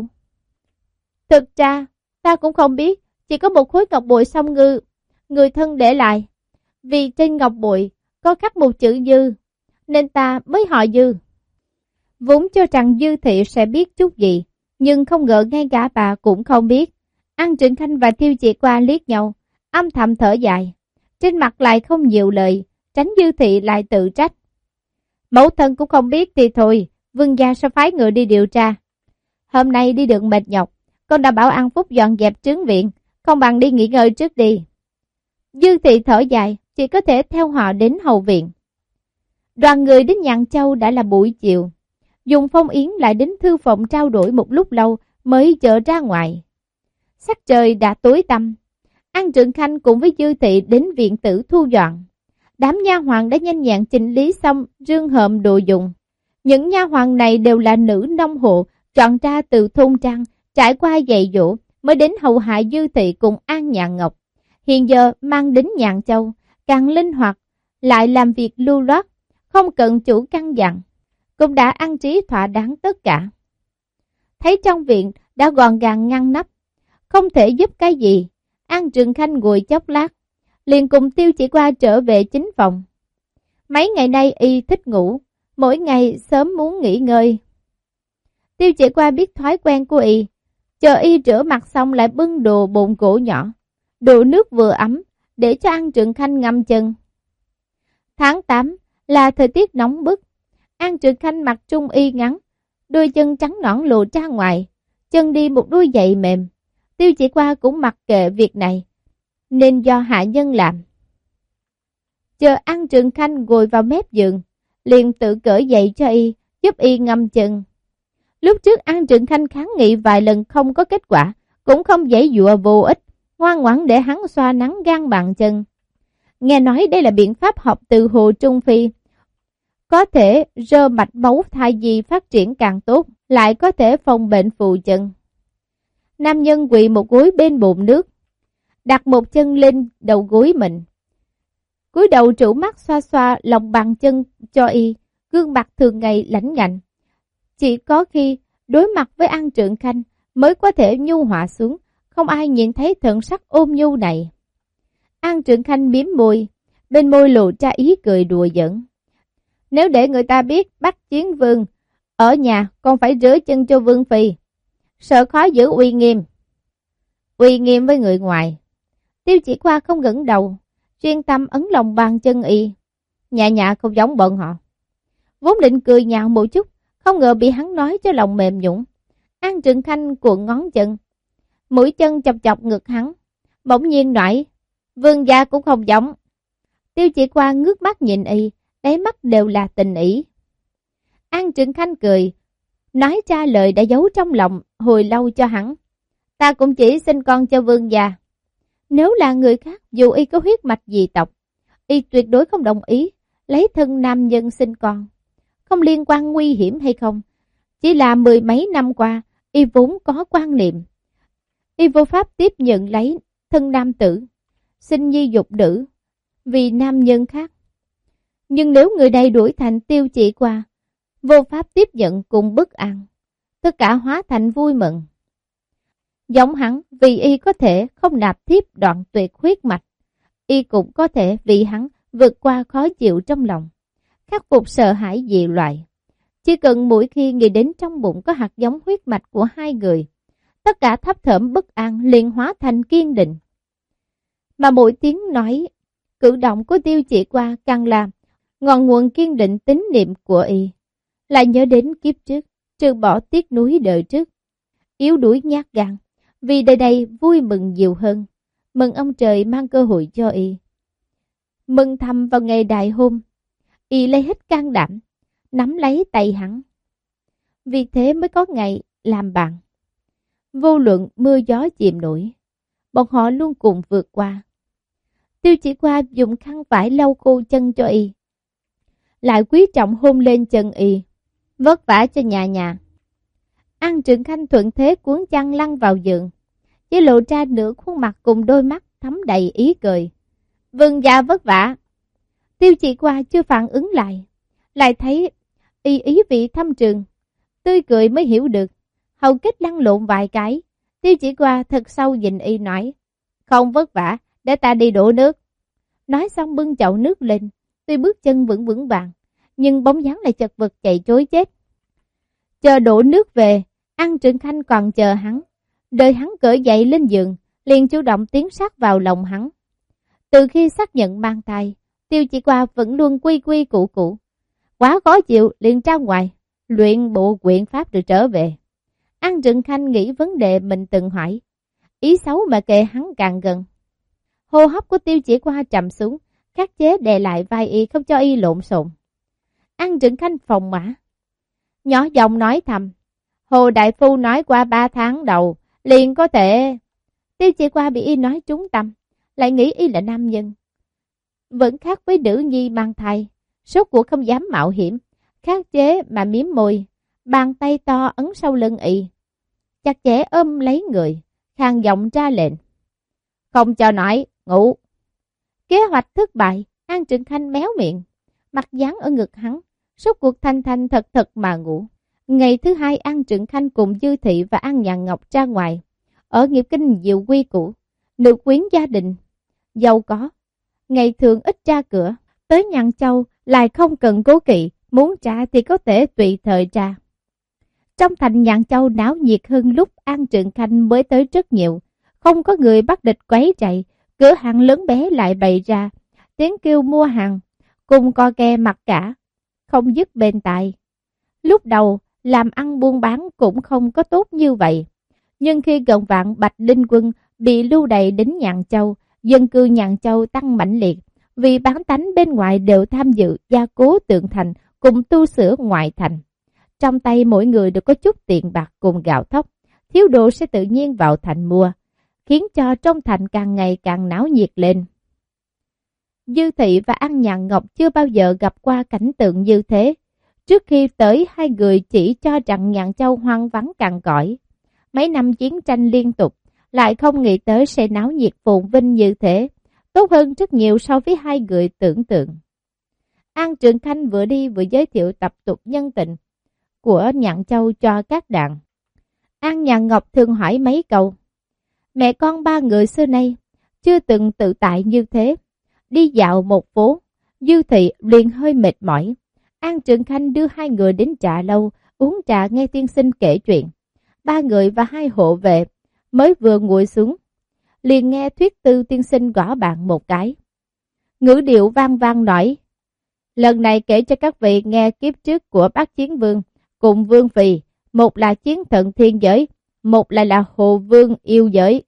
Thực ra, ta cũng không biết, chỉ có một khối ngọc bội song ngư, người thân để lại. Vì trên ngọc bội có khắc một chữ Dư, nên ta mới hỏi Dư. Vốn cho rằng Dư Thị sẽ biết chút gì, nhưng không ngờ ngay cả bà cũng không biết. An Trượng Khanh và Tiêu Chỉ Qua liếc nhau, âm thầm thở dài. Trên mặt lại không nhiều lời, tránh Dư Thị lại tự trách. Mẫu thân cũng không biết thì thôi, vương gia sẽ phái người đi điều tra. Hôm nay đi được mệt nhọc, con đã bảo An Phúc dọn dẹp trướng viện, không bằng đi nghỉ ngơi trước đi. Dư Thị thở dài, chỉ có thể theo họ đến hậu viện. Đoàn người đến Nhạn Châu đã là buổi chiều. Dùng Phong Yến lại đến thư phòng trao đổi một lúc lâu mới chở ra ngoài. Sắc trời đã tối tăm. An Trượng Khanh cùng với Dư Thị đến viện tử thu dọn. Đám nha hoàn đã nhanh nhẹn chỉnh lý xong rương hợm đồ dùng. Những nha hoàn này đều là nữ nông hộ chọn ra từ thôn trang, trải qua dạy dỗ mới đến hầu hạ Dư Thị cùng An Nhạn Ngọc. Hiện giờ mang đến Nhạn Châu, càng linh hoạt, lại làm việc lưu loát, không cần chủ căn dặn, cũng đã ăn trí thỏa đáng tất cả. Thấy trong viện đã gọn gàng ngăn nắp, không thể giúp cái gì, An Trượng Khanh ngồi chốc lát, liền cùng Tiêu Chỉ Qua trở về chính phòng. Mấy ngày nay y thích ngủ, mỗi ngày sớm muốn nghỉ ngơi. Tiêu Chỉ Qua biết thói quen của y, chờ y rửa mặt xong lại bưng đồ bồn gỗ nhỏ, đồ nước vừa ấm, để cho An Trượng Khanh ngâm chân. Tháng tám là thời tiết nóng bức, An Trượng Khanh mặc trung y ngắn, đôi chân trắng nõn lộ ra ngoài, chân đi một đôi giày mềm. Tiêu Chỉ Qua cũng mặc kệ việc này, nên do hạ nhân làm. Chờ An Trượng Khanh ngồi vào mép giường, liền tự cởi giày cho y, giúp y ngâm chân. Lúc trước An Trượng Khanh kháng nghị vài lần không có kết quả, cũng không giãy giụa vô ích, ngoan ngoãn để hắn xoa nắng gan bàn chân. Nghe nói đây là biện pháp học từ Hồ Trung Phi, có thể rơ mạch máu thai nhi phát triển càng tốt, lại có thể phòng bệnh phù chân. Nam nhân quỳ một gối bên bồn nước, đặt một chân lên đầu gối mình, cúi đầu trụ mắt xoa xoa lòng bàn chân cho y, gương mặt thường ngày lãnh ngạnh. Chỉ có khi đối mặt với An Trượng Khanh mới có thể nhu hòa xuống, không ai nhìn thấy thần sắc ôn nhu này. An Trượng Khanh miếm môi, bên môi lộ ra ý cười đùa giỡn. Nếu để người ta biết bắt chiến vương, ở nhà còn phải rửa chân cho vương phi, sợ khó giữ uy nghiêm. Uy nghiêm với người ngoài, Tiêu Chỉ Qua không ngẩng đầu, chuyên tâm ấn lòng bàn chân y. Nhã nhã không giống bọn họ. Vốn định cười nhạo một chút, không ngờ bị hắn nói cho lòng mềm nhũn. An Trừng Khanh cuộn ngón chân, mũi chân chọc chọc ngực hắn, bỗng nhiên nói, vương gia cũng không giống. Tiêu Chỉ Qua ngước mắt nhìn y, đáy mắt đều là tình ý. An Trừng Khanh cười, nói ra lời đã giấu trong lòng hồi lâu cho hắn. Ta cũng chỉ sinh con cho vương gia. Nếu là người khác, dù y có huyết mạch dị tộc, y tuyệt đối không đồng ý lấy thân nam nhân sinh con. Không liên quan nguy hiểm hay không, chỉ là mười mấy năm qua, y vốn có quan niệm. Y vô pháp tiếp nhận lấy thân nam tử, sinh nhi dục nữ, vì nam nhân khác. Nhưng nếu người này đuổi thành Tiêu Chỉ Qua, vô pháp tiếp nhận cùng bất an, tất cả hóa thành vui mừng. Giống hắn, vì y có thể không nạp thiếp đoạn tuyệt huyết mạch, y cũng có thể vì hắn vượt qua khó chịu trong lòng, khắc phục sợ hãi dị loại. Chỉ cần mỗi khi nghĩ đến trong bụng có hạt giống huyết mạch của hai người, tất cả thấp thởm bất an liền hóa thành kiên định. Mà mỗi tiếng nói, cử động của Tiêu Chỉ Qua càng làm ngọn nguồn kiên định tín niệm của y. Lại nhớ đến kiếp trước, trừ bỏ tiếc núi đời trước, yếu đuối nhát gan, vì đời đây vui mừng nhiều hơn, mừng ông trời mang cơ hội cho y. Mừng thầm vào ngày đại hôn, y lấy hết can đảm, nắm lấy tay hắn. Vì thế mới có ngày làm bạn. Vô luận mưa gió chìm nổi, bọn họ luôn cùng vượt qua. Tiêu Chỉ Qua dùng khăn vải lau khô chân cho y, lại quý trọng hôn lên chân y, vất vả cho nhà nhà. An Trừng Khanh thuận thế cuốn chăn lăn vào giường, chỉ lộ ra nửa khuôn mặt cùng đôi mắt thấm đầy ý cười. Vương gia vất vả. Tiêu Chỉ Qua chưa phản ứng lại, lại thấy y ý vị thâm trường, tươi cười mới hiểu được. Hầu kết lăn lộn vài cái, Tiêu Chỉ Qua thật sâu nhìn y nói, không vất vả, để ta đi đổ nước. Nói xong bưng chậu nước lên, tuy bước chân vững vững vàng, nhưng bóng dáng lại chật vật chạy trối chết. Chờ đổ nước về, An Trừng Khanh còn chờ hắn, đợi hắn cởi dậy lên giường, liền chủ động tiến sát vào lòng hắn. Từ khi xác nhận mang thai, Tiêu Chỉ Qua vẫn luôn quy quy củ củ. Quá khó chịu liền ra ngoài, luyện bộ quyện pháp rồi trở về. An Trừng Khanh nghĩ vấn đề mình từng hỏi, ý xấu mà kệ hắn càng gần. Hô hấp của Tiêu Chỉ Qua trầm xuống, khắc chế đè lại vai y không cho y lộn xộn. An Trừng Khanh phòng mã, nhỏ giọng nói thầm, Hồ Đại Phu nói qua ba tháng đầu, liền có thể. Tiêu Chỉ Qua bị y nói trúng tâm, lại nghĩ y là nam nhân. Vẫn khác với nữ nhi mang thai, sốt cuộc không dám mạo hiểm, khắc chế mà miếm môi, bàn tay to ấn sau lưng y, chặt chẽ ôm lấy người, khàn giọng ra lệnh. Không cho nói, ngủ. Kế hoạch thất bại, An Trừng Khanh méo miệng, mặt dán ở ngực hắn, sốt cuộc thanh thanh thật thật mà ngủ. Ngày thứ hai, An Trừng Khanh cùng Dư Thị và An Nhàn Ngọc ra ngoài, ở Nghiệp Kinh diệu quy củ, nữ quyến gia đình, giàu có, ngày thường ít ra cửa, tới Nhàn Châu lại không cần cố kỵ, muốn trả thì có thể tùy thời trả. Trong thành Nhàn Châu náo nhiệt hơn lúc An Trừng Khanh mới tới rất nhiều, không có người bắt địch quấy rầy, cửa hàng lớn bé lại bày ra, tiếng kêu mua hàng, cùng co ke mặc cả, không dứt bên tai. Lúc đầu, làm ăn buôn bán cũng không có tốt như vậy, nhưng khi gần vạn Bạch Linh Quân bị lưu đày đến Nhàn Châu, dân cư Nhàn Châu tăng mạnh liệt, vì bán tánh bên ngoài đều tham dự gia cố tượng thành cùng tu sửa ngoại thành. Trong tay mỗi người đều có chút tiền bạc cùng gạo thóc, thiếu đồ sẽ tự nhiên vào thành mua, khiến cho trong thành càng ngày càng náo nhiệt lên. Dư Thị và An Nhàn Ngọc chưa bao giờ gặp qua cảnh tượng như thế. Trước khi tới, hai người chỉ cho rằng Nhàn Châu hoang vắng cằn cõi. Mấy năm chiến tranh liên tục, lại không nghĩ tới sẽ náo nhiệt phồn vinh như thế, tốt hơn rất nhiều so với hai người tưởng tượng. An Trừng Khanh vừa đi vừa giới thiệu tập tục nhân tình của Nhàn Châu cho các đàn. An Nhàn Ngọc thường hỏi mấy câu. Mẹ con ba người xưa nay chưa từng tự tại như thế. Đi dạo một phố, Dư Thị liền hơi mệt mỏi. An Trừng Khanh đưa hai người đến trà lâu, uống trà nghe tiên sinh kể chuyện. Ba người và hai hộ vệ mới vừa ngồi xuống, liền nghe Thuyết Tư tiên sinh gõ bàn một cái. Ngữ điệu vang vang nói, lần này kể cho các vị nghe kiếp trước của bác Chiến Vương cùng Vương Phi, một là chiến thần thiên giới, một lại là Hồ Vương yêu giới.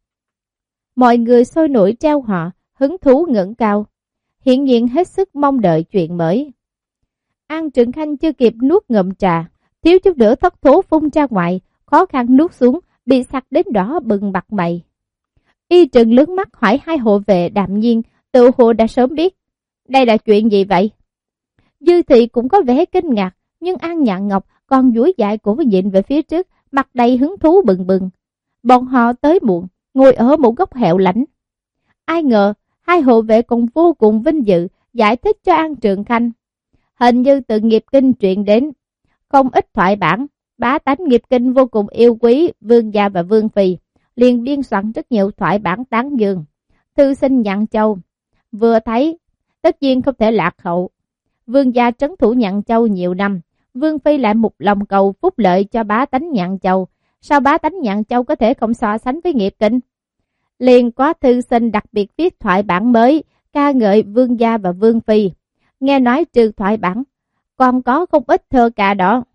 Mọi người sôi nổi treo họ, hứng thú ngẩng cao, hiển nhiên hết sức mong đợi chuyện mới. An Trừng Khanh chưa kịp nuốt ngụm trà, thiếu chút nữa thất thố phun ra ngoài, khó khăn nuốt xuống, bị sặc đến đỏ bừng mặt mày. Y trừng lớn mắt hỏi hai hộ vệ đạm nhiên, tự hồ đã sớm biết. Đây là chuyện gì vậy? Dư Thị cũng có vẻ kinh ngạc, nhưng An Nhạn Ngọc còn duỗi dại cổ dịnh về phía trước, mặt đầy hứng thú bừng bừng. Bọn họ tới muộn, ngồi ở một góc hẻo lánh. Ai ngờ, hai hộ vệ còn vô cùng vinh dự, giải thích cho An Trường Khanh. Hình như từ nghiệp kinh truyền đến, không ít thoại bản, bá tánh nghiệp kinh vô cùng yêu quý Vương gia và Vương Phi, liền biên soạn rất nhiều thoại bản tán dương. Thư sinh Nhạn Châu, vừa thấy, tất nhiên không thể lạc hậu. Vương gia trấn thủ Nhạn Châu nhiều năm, Vương Phi lại một lòng cầu phúc lợi cho bá tánh Nhạn Châu. Sao bá tánh Nhạn Châu có thể không so sánh với nghiệp kinh? Liền có thư sinh đặc biệt viết thoại bản mới, ca ngợi Vương gia và Vương Phi. Nghe nói trừ thoại bản, còn có không ít thơ ca đó.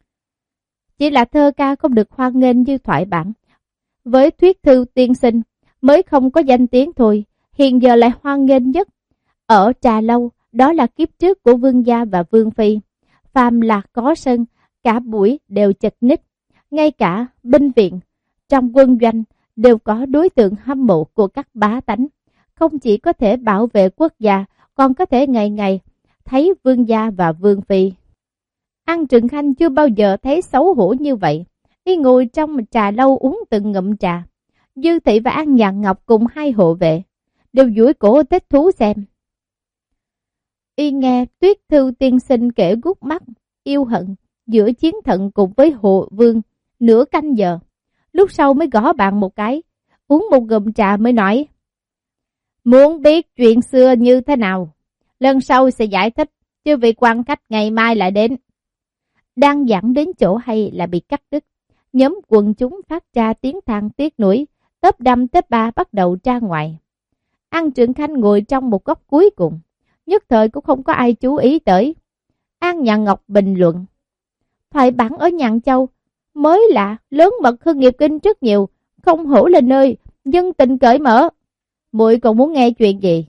Chỉ là thơ ca không được hoan nghênh như thoại bản. Với Thuyết Thư tiên sinh, mới không có danh tiếng thôi, hiện giờ lại hoan nghênh nhất. Ở Trà Lâu, đó là kiếp trước của Vương gia và Vương Phi. Phàm là có sân, cả buổi đều chật ních. Ngay cả binh viện, trong quân doanh, đều có đối tượng hâm mộ của các bá tánh. Không chỉ có thể bảo vệ quốc gia, còn có thể ngày ngày thấy Vương gia và Vương Phi. An Trừng Khanh chưa bao giờ thấy xấu hổ như vậy. Y ngồi trong trà lâu uống từng ngụm trà. Dư Thị và An Nhạn Ngọc cùng hai hộ vệ, đều duỗi cổ thích thú xem. Y nghe Tuyết Thư tiên sinh kể gút mắt, yêu hận, giữa chiến thận cùng với Hồ Vương, nửa canh giờ. Lúc sau mới gõ bàn một cái, uống một ngụm trà mới nói. Muốn biết chuyện xưa như thế nào, lần sau sẽ giải thích, chứ vị quan khách ngày mai lại đến. Đang dẫn đến chỗ hay là bị cắt đứt. Nhóm quần chúng phát ra tiếng than tiếc nuối, tớp đâm tớp ba bắt đầu ra ngoài. An Trừng Khanh ngồi trong một góc cuối cùng, nhất thời cũng không có ai chú ý tới. An Nhạn Ngọc bình luận. Thoại bản ở Nhạn Châu mới lạ, lớn mật hơn nghiệp kinh rất nhiều, không hổ là nơi dân tình cởi mở. Muội còn muốn nghe chuyện gì?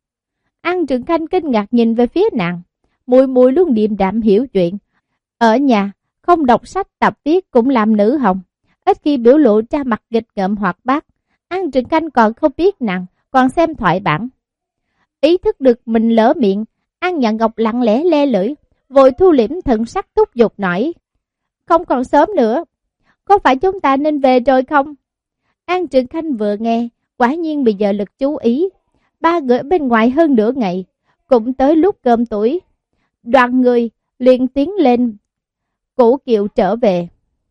An Trừng Khanh kinh ngạc nhìn về phía nàng. Muội muội luôn điềm đạm hiểu chuyện. Ở nhà, không đọc sách tập viết cũng làm nữ hồng, ít khi biểu lộ ra mặt nghịch ngợm hoạt bát. An Trừng Khanh còn không biết nàng, còn xem thoại bản. Ý thức được mình lỡ miệng, An Nhạn Ngọc lặng lẽ le lưỡi, vội thu liễm thần sắc thúc giục nói. Không còn sớm nữa, có phải chúng ta nên về rồi không? An Trừng Khanh vừa nghe, quả nhiên bây giờ lực chú ý. Ba người bên ngoài hơn nửa ngày, cũng tới lúc cơm tuổi. Đoàn người liền tiến lên, cổ kiệu trở về.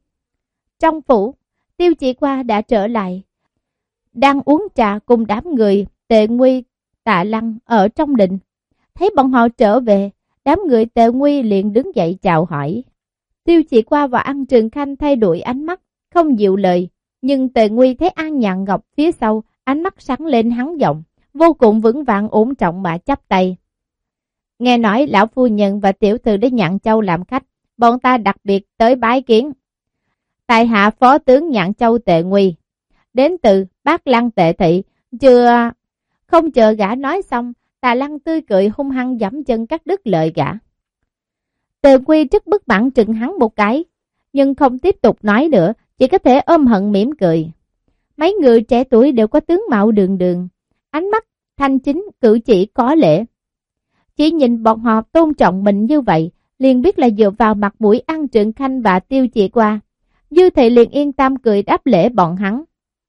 Trong phủ, Tiêu Chỉ Qua đã trở lại, đang uống trà cùng đám người Tề Nguy, Tạ Lăng ở trong đình. Thấy bọn họ trở về, đám người Tề Nguy liền đứng dậy chào hỏi. Tiêu Chỉ Qua và An Trừng Khanh thay đổi ánh mắt, không dịu lời, nhưng Tề Nguy thấy An Nhạn Ngọc phía sau, ánh mắt sáng lên hắn giọng, vô cùng vững vàng ổn trọng mà chắp tay. Nghe nói lão phu nhân và tiểu thư đến Nhạn Châu làm khách, bọn ta đặc biệt tới bái kiến. Tại hạ phó tướng Nhạn Châu Tề Nguy, đến từ Bát Lăng Tệ Thị. Chưa không chờ gã nói xong, Tà Lăng tươi cười hung hăng giẫm chân cắt đứt lời gã. Tề Nguy rất bất mãn trừng hắn một cái, nhưng không tiếp tục nói nữa, chỉ có thể ôm hận mỉm cười. Mấy người trẻ tuổi đều có tướng mạo đường đường, ánh mắt thanh chính, cử chỉ có lễ. Chỉ nhìn bọn họ tôn trọng mình như vậy, liền biết là dựa vào mặt mũi An Trừng Khanh và Tiêu Chỉ Qua. Dư Thị liền yên tâm cười đáp lễ bọn hắn.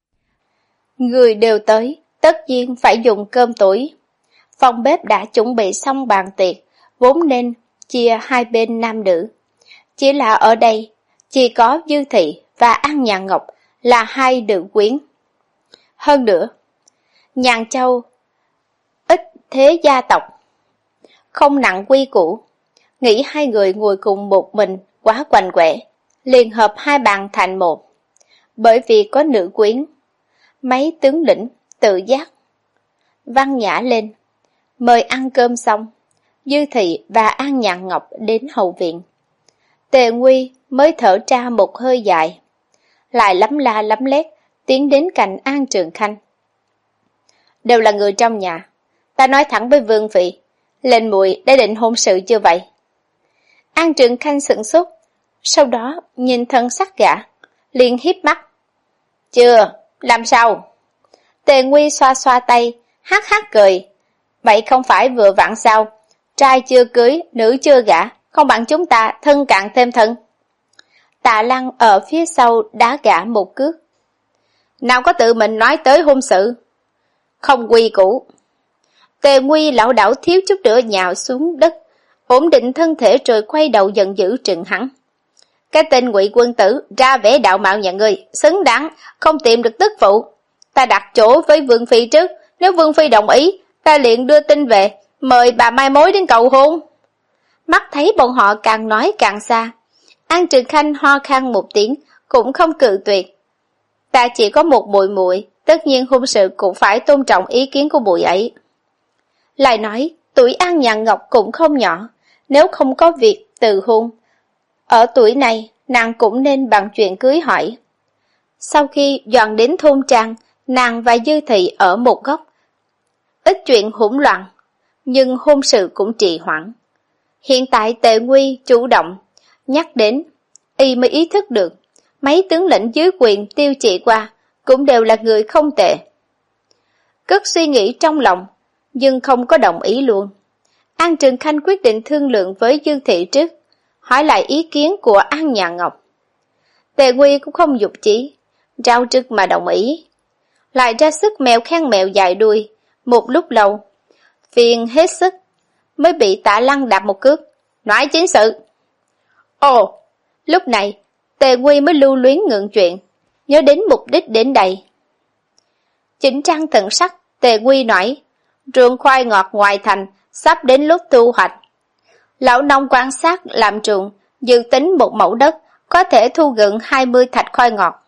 Người đều tới, tất nhiên phải dùng cơm tuổi. Phòng bếp đã chuẩn bị xong bàn tiệc, vốn nên chia hai bên nam nữ. Chỉ là ở đây, chỉ có Dư Thị và An Nhạn Ngọc là hai nữ quyến. Hơn nữa, Nhạn Châu ít thế gia tộc, không nặng quy củ, nghĩ hai người ngồi cùng một mình quá quạnh quẽ, liền hợp hai bàn thành một. Bởi vì có nữ quyến, Mấy tướng lĩnh tự giác văn nhã lên, mời ăn cơm xong, Dư Thị và An Nhạn Ngọc đến hậu viện. Tề Nguy mới thở ra một hơi dài, lại lắm la lắm lét tiến đến cạnh An Trường Khanh. Đều là người trong nhà, ta nói thẳng với Vương Phi, lên muội đã định hôn sự chưa vậy? An Trường Khanh sửng sốt, sau đó nhìn thân sắc gã, liền híp mắt. Chưa, làm sao? Tề Nguy xoa xoa tay, hắc hắc cười. Vậy không phải vừa vặn sao? Trai chưa cưới, nữ chưa gả, không bằng chúng ta thân cạn thêm thân. Tạ Lăng ở phía sau đá gã một cước. Nào có tự mình nói tới hôn sự? Không quy củ. Tề Nguy lảo đảo thiếu chút nữa nhào xuống đất, ổn định thân thể rồi quay đầu giận dữ trừng hắn. Cái tên Ngụy Quân Tử ra vẻ đạo mạo nhà ngươi, xứng đáng, không tìm được tức phụ. Ta đặt chỗ với Vương Phi trước, nếu Vương Phi đồng ý, ta liền đưa tin về, mời bà mai mối đến cầu hôn. Mắt thấy bọn họ càng nói càng xa, An Trường Khanh ho khan một tiếng, cũng không cự tuyệt. Ta chỉ có một muội muội, tất nhiên hôn sự cũng phải tôn trọng ý kiến của muội ấy. Lại nói, tuổi An Nhạn Ngọc cũng không nhỏ, nếu không có việc từ hôn, ở tuổi này nàng cũng nên bằng chuyện cưới hỏi. Sau khi dọn đến thôn trang, nàng và Dư Thị ở một góc, ít chuyện hỗn loạn, nhưng hôn sự cũng trì hoãn. Hiện tại Tề Nguy chủ động nhắc đến, y mới ý thức được, mấy tướng lĩnh dưới quyền tiêu trị qua cũng đều là người không tệ. Cất suy nghĩ trong lòng, nhưng không có đồng ý luôn. An Trường Khanh quyết định thương lượng với Dư Thị trước, hỏi lại ý kiến của An Nhạn Ngọc. Tề Nguy cũng không dục chí, rao trức mà đồng ý. Lại ra sức mèo khen mèo dài đuôi, một lúc lâu, phiền hết sức, mới bị Tạ Lăng đạp một cước, nói chính sự. Ồ, lúc này, Tề Nguy mới lưu luyến ngượng chuyện, nhớ đến mục đích đến đây. Chỉnh trang thần sắc, Tề Nguy nói, ruộng khoai ngọt ngoài thành, sắp đến lúc thu hoạch. Lão nông quan sát làm ruộng, dự tính một mẫu đất, có thể thu gần hai mươi thạch khoai ngọt.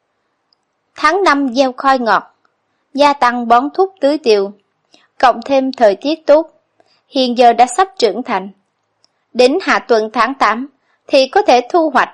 Tháng năm gieo khoai ngọt, gia tăng bón thuốc tưới tiêu, cộng thêm thời tiết tốt, hiện giờ đã sắp trưởng thành. Đến hạ tuần tháng tám thì có thể thu hoạch.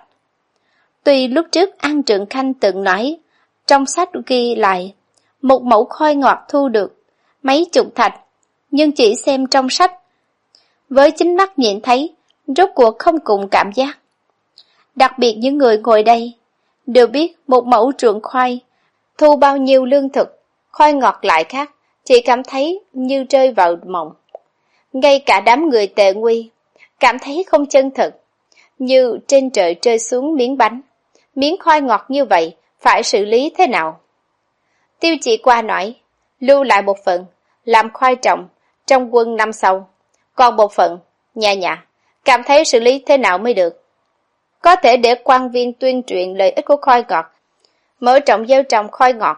Tuy lúc trước An Trường Khanh từng nói, trong sách ghi lại, một mẫu khoai ngọt thu được mấy chục thạch, nhưng chỉ xem trong sách, với chính mắt nhìn thấy, rốt cuộc không cùng cảm giác. Đặc biệt những người ngồi đây, đều biết một mẫu ruộng khoai, thu bao nhiêu lương thực, khoai ngọt lại khác, chỉ cảm thấy như rơi vào mộng. Ngay cả đám người Tề Nguy, cảm thấy không chân thực, như trên trời rơi xuống miếng bánh. Miếng khoai ngọt như vậy, phải xử lý thế nào? Tiêu Chỉ Qua nói, lưu lại một phần, làm khoai trồng, trong quân năm sau. Còn một phần, nhà nhà, cảm thấy xử lý thế nào mới được. Có thể để quan viên tuyên truyền lợi ích của khoai ngọt, mở rộng gieo trồng khoai ngọt.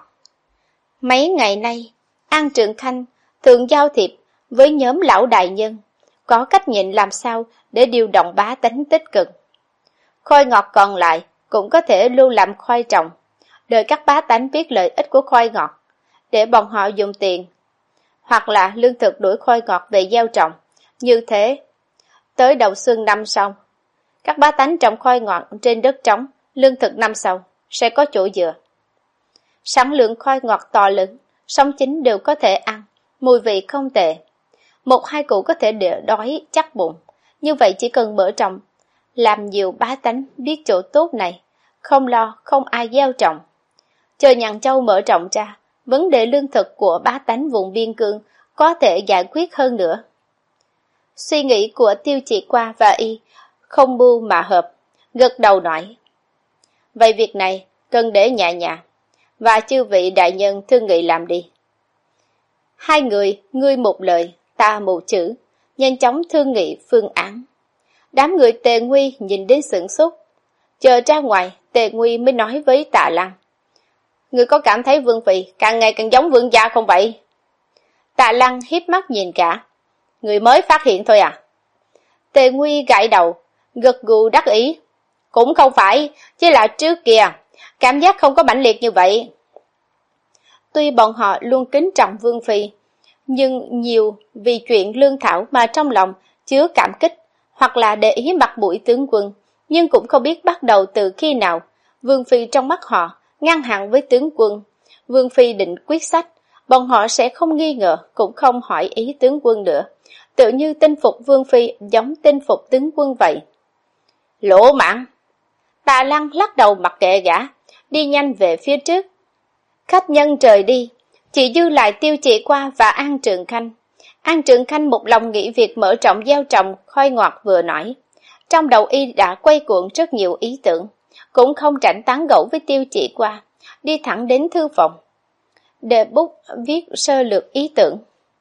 Mấy ngày nay, An Trường Khanh thường giao thiệp với nhóm lão đại nhân, có cách nhìn làm sao để điều động bá tánh tích cực. Khoai ngọt còn lại cũng có thể lưu làm khoai trồng, đợi các bá tánh biết lợi ích của khoai ngọt, để bọn họ dùng tiền, hoặc là lương thực đuổi khoai ngọt về gieo trồng. Như thế, tới đầu xuân năm sau, các bá tánh trồng khoai ngọt trên đất trống, lương thực năm sau sẽ có chỗ dựa. Sản lượng khoai ngọt to lớn, sống chín đều có thể ăn, mùi vị không tệ. Một hai củ có thể để đói chắc bụng, như vậy chỉ cần mở trồng, làm nhiều bá tánh biết chỗ tốt này, không lo không ai gieo trồng. Chờ Nhàn Châu mở rộng ra, vấn đề lương thực của bá tánh vùng biên cương có thể giải quyết hơn nữa. Suy nghĩ của Tiêu Chỉ Qua và y không mưu mà hợp, gật đầu nói. Vậy việc này cần để nhà nhà, và chư vị đại nhân thương nghị làm đi. Hai người, ngươi một lời, ta một chữ, nhanh chóng thương nghị phương án. Đám người Tề Nguy nhìn đến sửng sốt. Chờ ra ngoài, Tề Nguy mới nói với Tạ Lăng. Ngươi có cảm thấy Vương Phi càng ngày càng giống vương gia không vậy? Tạ Lăng hiếp mắt nhìn cả. Người mới phát hiện thôi à? Tề Nguy gãi đầu, gật gù đắc ý. Cũng không phải, chỉ là trước kia, cảm giác không có mãnh liệt như vậy. tuy bọn họ luôn kính trọng Vương Phi, nhưng nhiều vì chuyện lương thảo mà trong lòng chứa cảm kích, hoặc là để ý mặt mũi tướng quân, nhưng cũng không biết bắt đầu từ khi nào, Vương Phi trong mắt họ ngang hàng với tướng quân. Vương Phi định quyết sách, bọn họ sẽ không nghi ngờ, cũng không hỏi ý tướng quân nữa, tự như tin phục Vương Phi giống tin phục tướng quân vậy. Lỗ mãn! Tạ Lăng lắc đầu mặc kệ gã, đi nhanh về phía trước. Khách nhân rời đi, chỉ dư lại Tiêu Chỉ Qua và An Trường Khanh. An Trường Khanh một lòng nghĩ việc mở rộng gieo trồng khoai ngọt vừa nổi. Trong đầu y đã quay cuộn rất nhiều ý tưởng, cũng không rảnh tán gẫu với Tiêu Chỉ Qua, đi thẳng đến thư phòng, để bút viết sơ lược ý tưởng.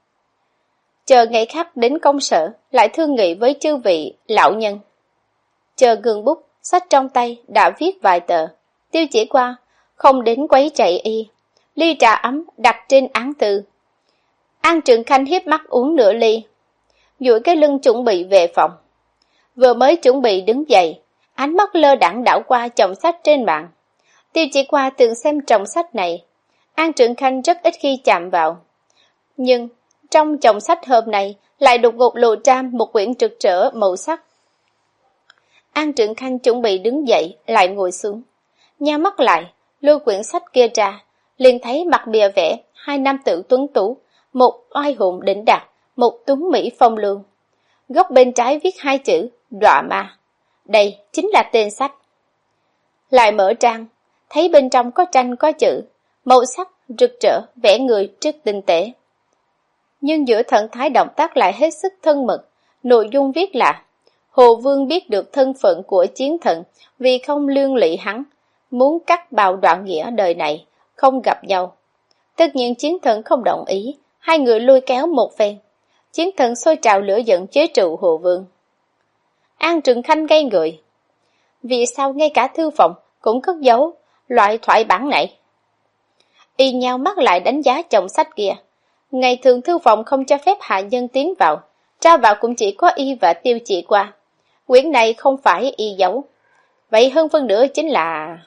Chờ ngày khác đến công sở, lại thương nghị với chư vị lão nhân. Chờ ngừng bút, sách trong tay đã viết vài tờ. Tiêu Chỉ Qua không đến quấy chạy y, ly trà ấm đặt trên án thư. An Trường Khanh hiếp mắt uống nửa ly, duỗi cái lưng chuẩn bị về phòng. Vừa mới chuẩn bị đứng dậy, ánh mắt lơ đãng đảo qua chồng sách trên bàn. Tiêu Chỉ Qua từng xem chồng sách này, An Trường Khanh rất ít khi chạm vào. Nhưng trong chồng sách hôm nay lại đột ngột lộ ra một quyển trực trở màu sắc. An Trường Khanh chuẩn bị đứng dậy, lại ngồi xuống, nhắm mắt lại, lôi quyển sách kia ra, liền thấy mặt bìa vẽ hai nam tử tuấn tú, một oai hùng đỉnh đạt, một tuấn mỹ phong lưu. Góc bên trái viết hai chữ Đọa Ma, đây chính là tên sách. Lại mở trang, thấy bên trong có tranh có chữ, màu sắc rực rỡ, vẽ người rất tinh tế. Nhưng giữa thần thái động tác lại hết sức thân mật, nội dung viết là Hồ Vương biết được thân phận của chiến thần vì không lương lị hắn, muốn cắt bào đoạn nghĩa đời này, không gặp nhau. Tất nhiên chiến thần không đồng ý, hai người lôi kéo một phen. Chiến thần sôi trào lửa giận chế trụ Hồ Vương. An Trường Khanh ngây người. Vì sao ngay cả thư phòng cũng cất giấu loại thoại bản này? Y nhao mắt lại đánh giá chồng sách kia. Ngày thường thư phòng không cho phép hạ nhân tiến vào, ra vào cũng chỉ có y và Tiêu Chỉ Qua. Quyển này không phải y giấu. Vậy hơn phân nửa chính là...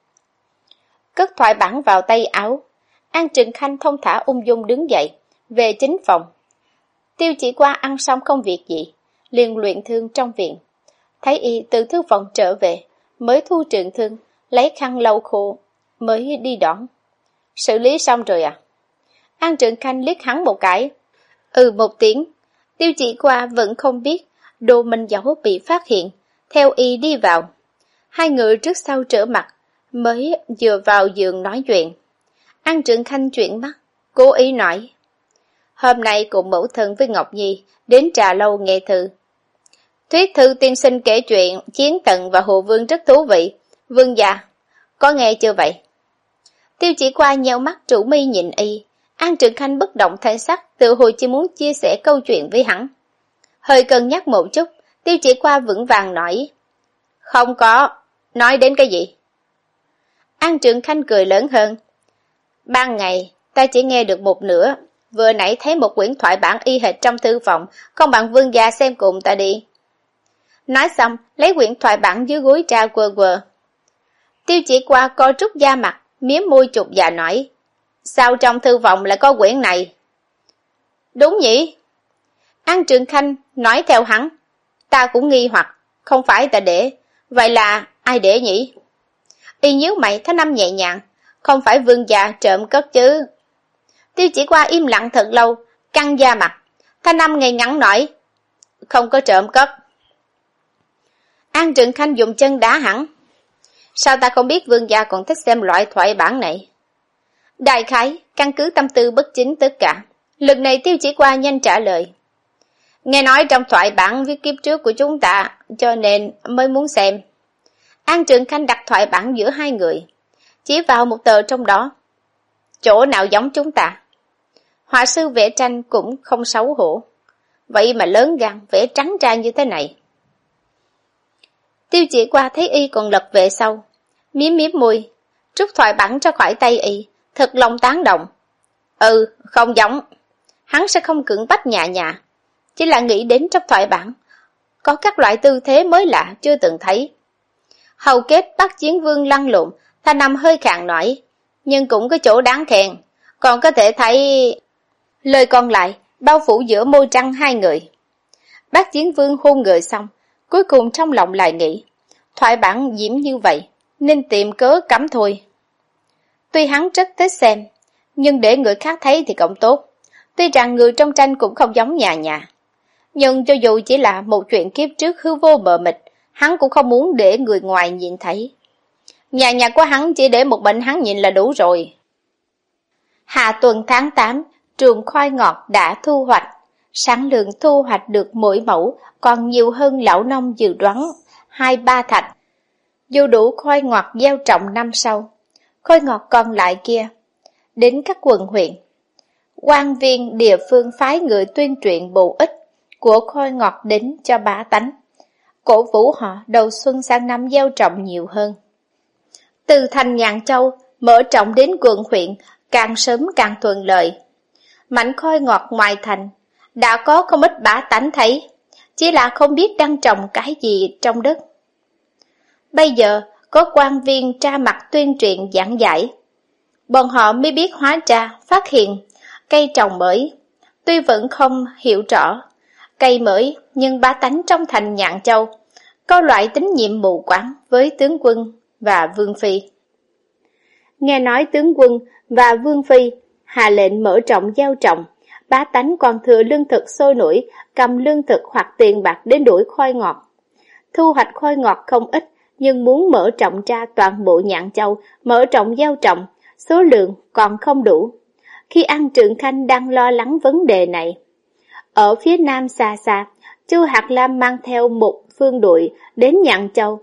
Cất thoại bản vào tay áo, An Trường Khanh thông thả ung dung đứng dậy, về chính phòng. Tiêu Chỉ Qua ăn xong không việc gì, liền luyện thương trong viện. Thấy y từ thư phòng trở về, mới thu trường thương, lấy khăn lau khô, mới đi đón. Xử lý xong rồi à? An Trường Khanh liếc hắn một cái. Ừ một tiếng. Tiêu Chỉ Qua vẫn không biết đồ mình giấu bị phát hiện, theo y đi vào. Hai người trước sau trở mặt, mới dựa vào giường nói chuyện. An Trường Khanh chuyển mắt, cố ý nói. Hôm nay cùng mẫu thân với Ngọc Nhi đến trà lâu nghe thư. Thuyết thư tiên sinh kể chuyện Chiến Tần và Hồ Vương rất thú vị. Vương gia, có nghe chưa vậy? Tiêu Chỉ Qua nheo mắt trụ mi nhìn y. An Trường Khanh bất động thể sắc, tự hồi chỉ muốn chia sẻ câu chuyện với hắn. Hơi cân nhắc một chút, Tiêu Chỉ Qua vững vàng nói. Không có, nói đến cái gì? An Trường Khanh cười lớn hơn. Ban ngày, ta chỉ nghe được một nửa, vừa nãy thấy một quyển thoại bản y hệt trong thư phòng, không bằng vương gia xem cùng ta đi. Nói xong, lấy quyển thoại bản dưới gối ra quơ quơ. Tiêu Chỉ Qua co rút da mặt, miếm môi chục và nói. Sao trong thư phòng lại có quyển này? Đúng nhỉ? An Trường Khanh nói theo hắn. Ta cũng nghi hoặc, không phải ta để, vậy là ai để nhỉ? Y nhíu mày Thanh Năm nhẹ nhàng, không phải vương gia trộm cất chứ. Tiêu Chỉ Qua im lặng thật lâu, căng da mặt. Thanh Năm ngây ngắn nói, không có trộm cất. An Trường Khanh dùng chân đá hẳn. Sao ta không biết vương gia còn thích xem loại thoại bản này? Đại khái, căn cứ tâm tư bất chính tất cả. Lần này Tiêu Chỉ Qua nhanh trả lời. Nghe nói trong thoại bản viết kiếp trước của chúng ta, cho nên mới muốn xem. An Trường Khanh đặt thoại bản giữa hai người, chỉ vào một tờ trong đó. Chỗ nào giống chúng ta? Họa sư vẽ tranh cũng không xấu hổ, vậy mà lớn gan vẽ trắng ra như thế này. Tiêu Chỉ Qua thấy y còn lật về sau, miếm miếm môi, rút thoại bản ra khỏi tay y, thật lòng tán động. Ừ, không giống. Hắn sẽ không cưỡng bách nhạ nhạ, chỉ là nghĩ đến trong thoại bản có các loại tư thế mới lạ chưa từng thấy. Hầu kết bắt chiến vương lăn lộn, Thanh Năm hơi khàn nói, nhưng cũng có chỗ đáng khen. còn có thể thấy... Lời còn lại bao phủ giữa môi trăng hai người. Bác Chiến Vương hôn người xong, cuối cùng trong lòng lại nghĩ, thoại bản diễm như vậy, nên tìm cớ cấm thôi. Tuy hắn rất thích xem, nhưng để người khác thấy thì cũng tốt. Tuy rằng người trong tranh cũng không giống nhà nhà, nhưng cho dù chỉ là một chuyện kiếp trước hư vô mờ mịt, hắn cũng không muốn để người ngoài nhìn thấy. Nhà nhà của hắn chỉ để một mình hắn nhìn là đủ rồi. Hạ tuần tháng tám, trường khoai ngọt đã thu hoạch. Sản lượng thu hoạch được mỗi mẫu còn nhiều hơn lão nông dự đoán hai ba thạch. Dù đủ khoai ngọt gieo trồng năm sau, khoai ngọt còn lại kia đến các quận huyện, quan viên địa phương phái người tuyên truyền bổ ích của khoai ngọt đến cho bá tánh, cổ vũ họ đầu xuân sang năm gieo trồng nhiều hơn. Từ thành Nhạn Châu mở rộng đến quận huyện càng sớm càng thuận lợi. Mảnh khoai ngọt ngoài thành đã có không ít bá tánh thấy, chỉ là không biết đang trồng cái gì trong đất. Bây giờ có quan viên ra mặt tuyên truyền giảng giải, bọn họ mới biết hóa ra phát hiện cây trồng mới, tuy vẫn không hiểu rõ cây mới, nhưng bá tánh trong thành Nhạn Châu có loại tín nhiệm mù quáng với tướng quân và vương phi. Nghe nói tướng quân và vương phi hạ lệnh mở rộng gieo trồng, bá tánh còn thừa lương thực sôi nổi, cầm lương thực hoặc tiền bạc đến đổi khoai ngọt. Thu hoạch khoai ngọt không ít, nhưng muốn mở rộng ra toàn bộ Nhạn Châu, mở rộng gieo trồng, số lượng còn không đủ. Khi An Trượng Khanh đang lo lắng vấn đề này, ở phía nam xa xa, Chu Hạt Lam mang theo một phương đội đến Nhạn Châu,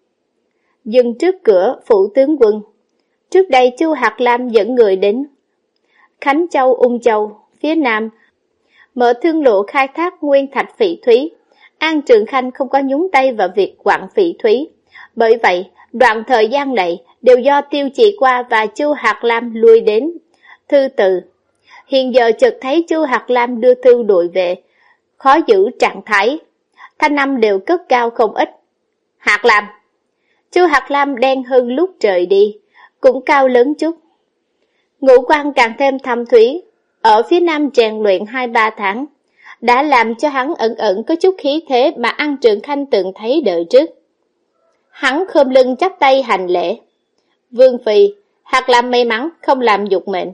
dừng trước cửa phủ tướng quân. Trước đây Chu Hạt Lam dẫn người đến Khánh Châu, Ung Châu, phía nam, mở thương lộ khai thác nguyên thạch phỉ thúy. An Trượng Khanh không có nhúng tay vào việc quặng phỉ thúy. Bởi vậy, đoạn thời gian này đều do Tiêu Chỉ Qua và Chu Hạt Lam lui đến thư từ. Hiện giờ chợt thấy Chu Hạt Lam đưa thư đội về, khó giữ trạng thái, thanh âm đều cất cao không ít. Hạt Lam. Chu Hạt Lam đen hơn lúc trời đi, cũng cao lớn chút. Ngũ quan càng thêm thâm thúy, ở phía nam rèn luyện hai ba tháng, đã làm cho hắn ẩn ẩn có chút khí thế mà An Trượng Khanh từng thấy đời trước. Hắn khom lưng chắp tay hành lễ. Vương phi, Hạt Lam may mắn không làm dục mệnh.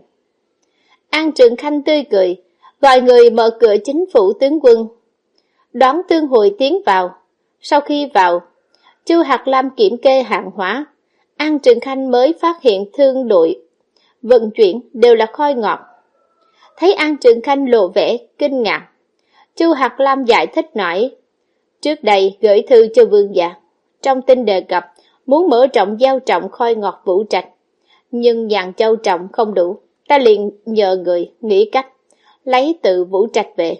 An Trượng Khanh tươi cười, gọi người mở cửa chính phủ tướng quân, đón Tương Hội tiến vào. Sau khi vào, Chu Hạt Lam kiểm kê hàng hóa, An Trượng Khanh mới phát hiện thương đội vận chuyển đều là khoai ngọt. Thấy An Trượng Khanh lộ vẻ kinh ngạc, Chu Hạt Lam giải thích nói, trước đây gửi thư cho vương gia, trong tin đề cập muốn mở rộng gieo trồng khoai ngọt Vũ Trạch, nhưng Nhạn Châu trồng không đủ, ta liền nhờ người nghĩ cách lấy từ Vũ Trạch về.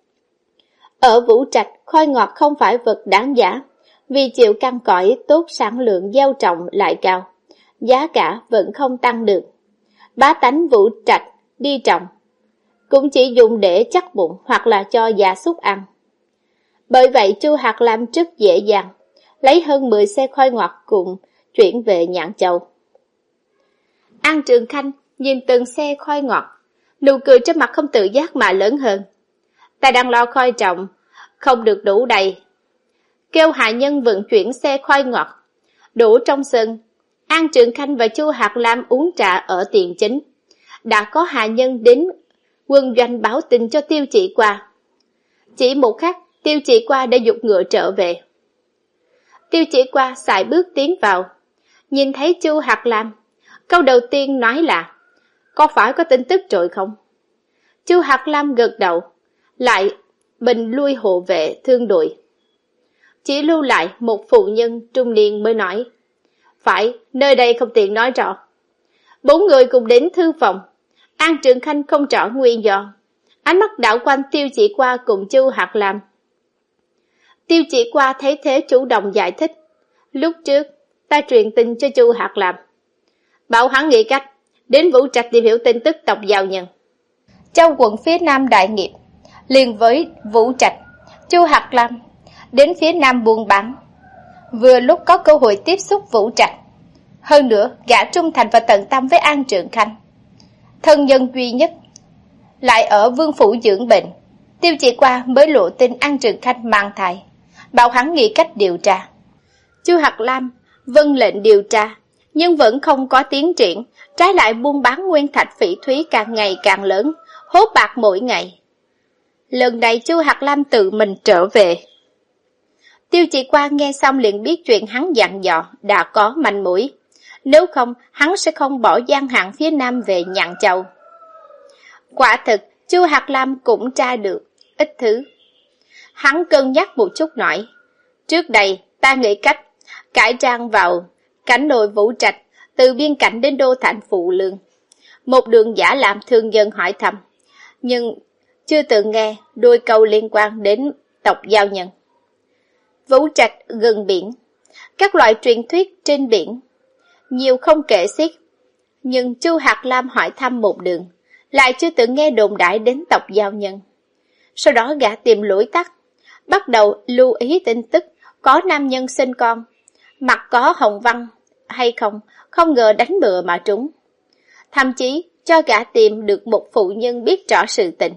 Ở Vũ Trạch, khoai ngọt không phải vật đáng giá, vì chịu căn cỏi tốt, sản lượng gieo trồng lại cao, giá cả vẫn không tăng được. Bá tánh Vũ Trạch đi trồng cũng chỉ dùng để chắc bụng hoặc là cho gia súc ăn. Bởi vậy Chu Hạt Lam rất dễ dàng lấy hơn mười xe khoai ngọt cùng chuyển về Nhạn Châu. An Trượng Khanh nhìn từng xe khoai ngọt, nụ cười trên mặt không tự giác mà lớn hơn. Ta đang lo khoai trồng không được đủ đầy, kêu hạ nhân vận chuyển xe khoai ngọt đủ trong sân. An Trượng Khanh và Chu Hạt Lam uống trà ở tiền chính, đã có hạ nhân đến quân doanh báo tin cho Tiêu Chỉ Qua. Chỉ một khắc, Tiêu Chỉ Qua đã giục ngựa trở về. Tiêu Chỉ Qua sải bước tiến vào, nhìn thấy Chu Hạt Lam, câu đầu tiên nói là, có phải có tin tức rồi không? Chu Hạt Lam gật đầu, lại bình lui hộ vệ thương đội. Chỉ lưu lại một phụ nhân trung niên mới nói, phải, nơi đây không tiện nói rõ. Bốn người cùng đến thư phòng. An Trượng Khanh không rõ nguyên do, ánh mắt đảo quanh Tiêu Chỉ Qua cùng Chu Hạt Lam. Tiêu Chỉ Qua thấy thế chủ động giải thích, lúc trước ta truyền tin cho Chu Hạt Lam, bảo hắn nghĩ cách đến Vũ Trạch tìm hiểu tin tức tộc giao nhân. Châu quận phía nam đại nghiệp liền với Vũ Trạch, Chu Hạt Lam đến phía nam buôn bán, vừa lúc có cơ hội tiếp xúc Vũ Trạch. Hơn nữa gã trung thành và tận tâm với An Trượng Khanh. thân nhân duy nhất lại ở vương phủ dưỡng bệnh. Tiêu Chỉ Qua mới lộ tin An Trường Khanh mang thai, bảo hắn nghĩ cách điều tra. Chu Hạt Lam vâng lệnh điều tra, nhưng vẫn không có tiến triển, trái lại buôn bán nguyên thạch phỉ thúy càng ngày càng lớn, hốt bạc mỗi ngày. Lần này Chu Hạt Lam tự mình trở về. Tiêu Chỉ Qua nghe xong liền biết chuyện hắn dặn dò đã có manh mối, nếu không hắn sẽ không bỏ Giang Hạng phía Nam về Nhạn Châu. Quả thực Chu Hạt Lam cũng tra được ít thứ. Hắn cân nhắc một chút nói, trước đây ta nghĩ cách cải trang vào cảnh nội Vũ Trạch, từ biên cảnh đến đô thành Phụ Lương, một đường giả làm thương dân hỏi thăm, nhưng chưa từng nghe đôi câu liên quan đến tộc giao nhân. Vũ Trạch gần biển, các loại truyền thuyết trên biển nhiều không kể xiết, nhưng Chu Hạt Lam hỏi thăm một đường, lại chưa từng nghe đồn đại đến tộc giao nhân. Sau đó gã tìm lối tắt, bắt đầu lưu ý tin tức có nam nhân sinh con, mặt có hồng văn hay không, không ngờ đánh bừa mà trúng. Thậm chí cho gã tìm được một phụ nhân biết rõ sự tình.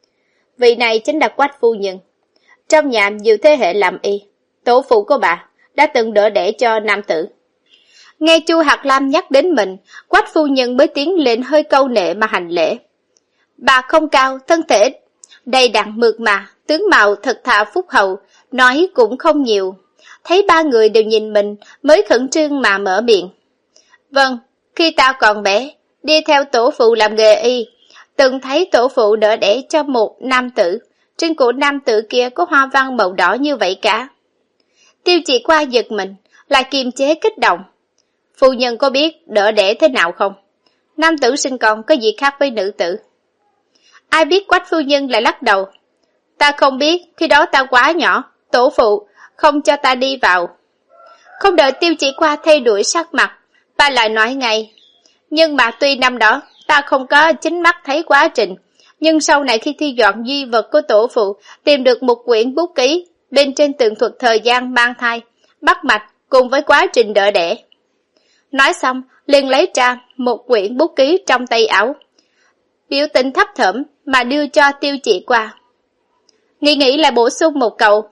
Vị này chính là Quách phu nhân. Trong nhà nhiều thế hệ làm y, tổ phụ của bà đã từng đỡ đẻ cho nam tử. Nghe Chu Hạt Lam nhắc đến mình, Quách phu nhân mới tiến lên hơi câu nệ mà hành lễ. Bà không cao, thân thể đầy đặn mượt mà, tướng mạo thật thà phúc hậu, nói cũng không nhiều. Thấy ba người đều nhìn mình mới khẩn trương mà mở miệng. Vâng, khi ta còn bé, đi theo tổ phụ làm nghề y, từng thấy tổ phụ đỡ đẻ cho một nam tử, trên cổ nam tử kia có hoa văn màu đỏ như vậy cả. Tiêu Chỉ Qua giật mình, lại kiềm chế kích động. Phu nhân có biết đỡ đẻ thế nào không? Nam tử sinh con có gì khác với nữ tử? Ai biết? Quách phu nhân lại lắc đầu. Ta không biết, khi đó ta quá nhỏ, tổ phụ không cho ta đi vào. Không đợi Tiêu Chỉ Qua thay đổi sắc mặt, ta lại nói ngay. Nhưng mà tuy năm đó ta không có chính mắt thấy quá trình, nhưng sau này khi thi dọn di vật của tổ phụ, tìm được một quyển bút ký, bên trên tường thuật thời gian mang thai, bắt mạch cùng với quá trình đỡ đẻ. Nói xong, liền lấy ra một quyển bút ký trong tay áo, biểu tình thấp thỏm mà đưa cho Tiêu Chỉ Qua. Nghĩ nghĩ là bổ sung một câu.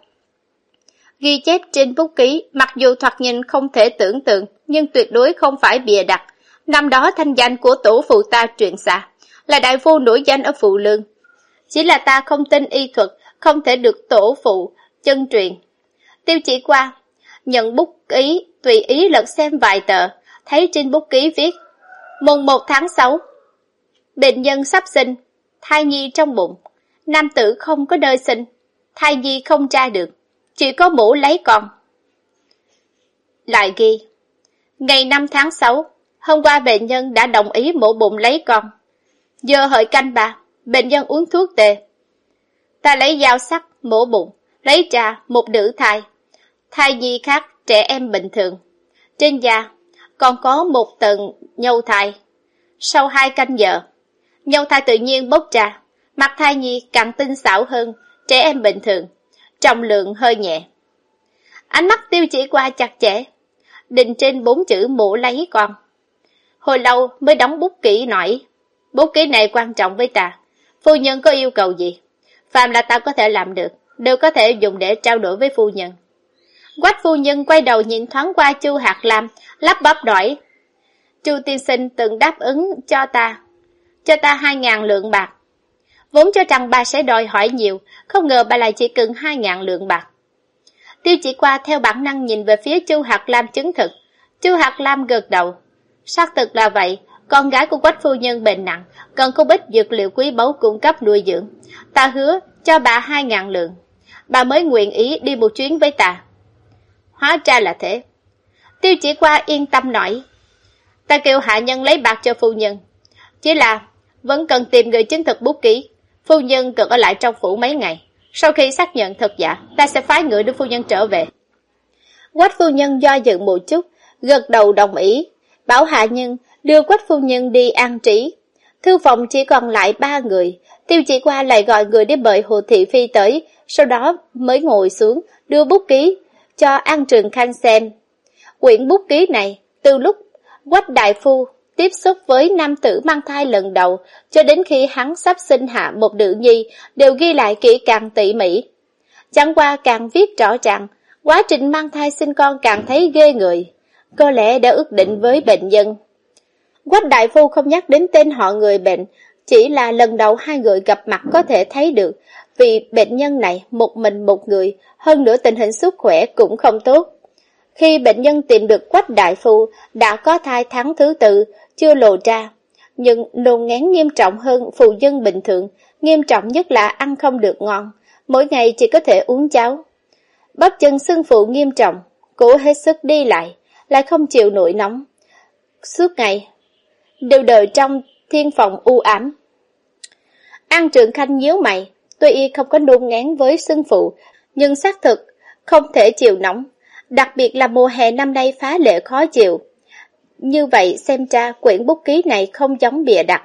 Ghi chép trên bút ký, mặc dù thoạt nhìn không thể tưởng tượng, nhưng tuyệt đối không phải bịa đặt. Năm đó thanh danh của tổ phụ ta truyền xa, là đại phu nổi danh ở Phụ Lương. Chỉ là ta không tin y thuật, không thể được tổ phụ chân truyền. Tiêu Chỉ Qua nhận bút ký, tùy ý lật xem vài tờ, thấy trên bút ký viết: mùng một tháng sáu, bệnh nhân sắp sinh, thai nhi trong bụng, nam tử không có nơi sinh, thai nhi không tra được, chỉ có mổ lấy con. Lại ghi: ngày năm tháng sáu, hôm qua bệnh nhân đã đồng ý mổ bụng lấy con. Giờ hợi canh ba, bệnh nhân uống thuốc tề. Ta lấy dao sắc mổ bụng, lấy ra một nữ thai, thai nhi khác trẻ em bình thường. Trên da còn có một tầng nhâu thai. Sau hai canh giờ, nhâu thai tự nhiên bốc ra, mặt thai nhi càng tinh xảo hơn trẻ em bình thường, trọng lượng hơi nhẹ. Ánh mắt Tiêu Chỉ Qua chặt chẽ, định trên bốn chữ mổ lấy con. Hồi lâu mới đóng bút kỹ nói: bút ký này quan trọng với ta, phu nhân có yêu cầu gì, phàm là ta có thể làm được, đều có thể dùng để trao đổi với phu nhân. Quách phu nhân quay đầu nhìn thoáng qua Chu Hạt Lam, lắp bắp hỏi: Chu tiên sinh từng đáp ứng cho ta, cho ta hai ngàn lượng bạc. Vốn cho rằng bà sẽ đòi hỏi nhiều, không ngờ bà lại chỉ cần hai ngàn lượng bạc. Tiêu Chỉ Qua theo bản năng nhìn về phía Chu Hạt Lam chứng thực. Chu Hạt Lam gật đầu. Xác thực là vậy, con gái của Quách phu nhân bệnh nặng, cần không ít dược liệu quý báu cung cấp nuôi dưỡng. Ta hứa cho bà hai ngàn lượng, bà mới nguyện ý đi một chuyến với ta. Hóa ra là thế. Tiêu Chỉ Qua yên tâm nói: ta kêu hạ nhân lấy bạc cho phu nhân, chỉ là vẫn cần tìm người chứng thực bút ký. Phu nhân cần ở lại trong phủ mấy ngày, sau khi xác nhận thật giả, ta sẽ phái người đưa phu nhân trở về. Quách phu nhân do dự một chút, gật đầu đồng ý, bảo hạ nhân đưa Quách phu nhân đi an trí. Thư phòng chỉ còn lại ba người. Tiêu Chỉ Qua lại gọi người đi mời Hồ Thị Phi tới, sau đó mới ngồi xuống đưa bút ký cho An Trường Khanh xem. Quyển bút ký này từ lúc Quách đại phu tiếp xúc với nam tử mang thai lần đầu cho đến khi hắn sắp sinh hạ một nữ nhi đều ghi lại kỹ càng tỉ mỉ. Chẳng qua càng viết rõ ràng, quá trình mang thai sinh con càng thấy ghê người, có lẽ đã ước định với bệnh nhân. Quách đại phu không nhắc đến tên họ người bệnh, chỉ là lần đầu hai người gặp mặt có thể thấy được, vì bệnh nhân này một mình một người, hơn nữa tình hình sức khỏe cũng không tốt. Khi bệnh nhân tìm được Quách đại phu, đã có thai tháng thứ tư, chưa lộ ra, nhưng nôn ngén nghiêm trọng hơn phụ nhân bình thường, nghiêm trọng nhất là ăn không được ngon, mỗi ngày chỉ có thể uống cháo. Bắp chân sưng phụ nghiêm trọng, cố hết sức đi lại, lại không chịu nổi nóng. Suốt ngày, đều đợi trong thiên phòng u ám. An Trường Khanh nhíu mày, tuy y không có nôn ngén với sưng phụ, nhưng xác thực không thể chịu nóng, đặc biệt là mùa hè năm nay phá lệ khó chịu. Như vậy xem ra quyển bút ký này không giống bìa đặt.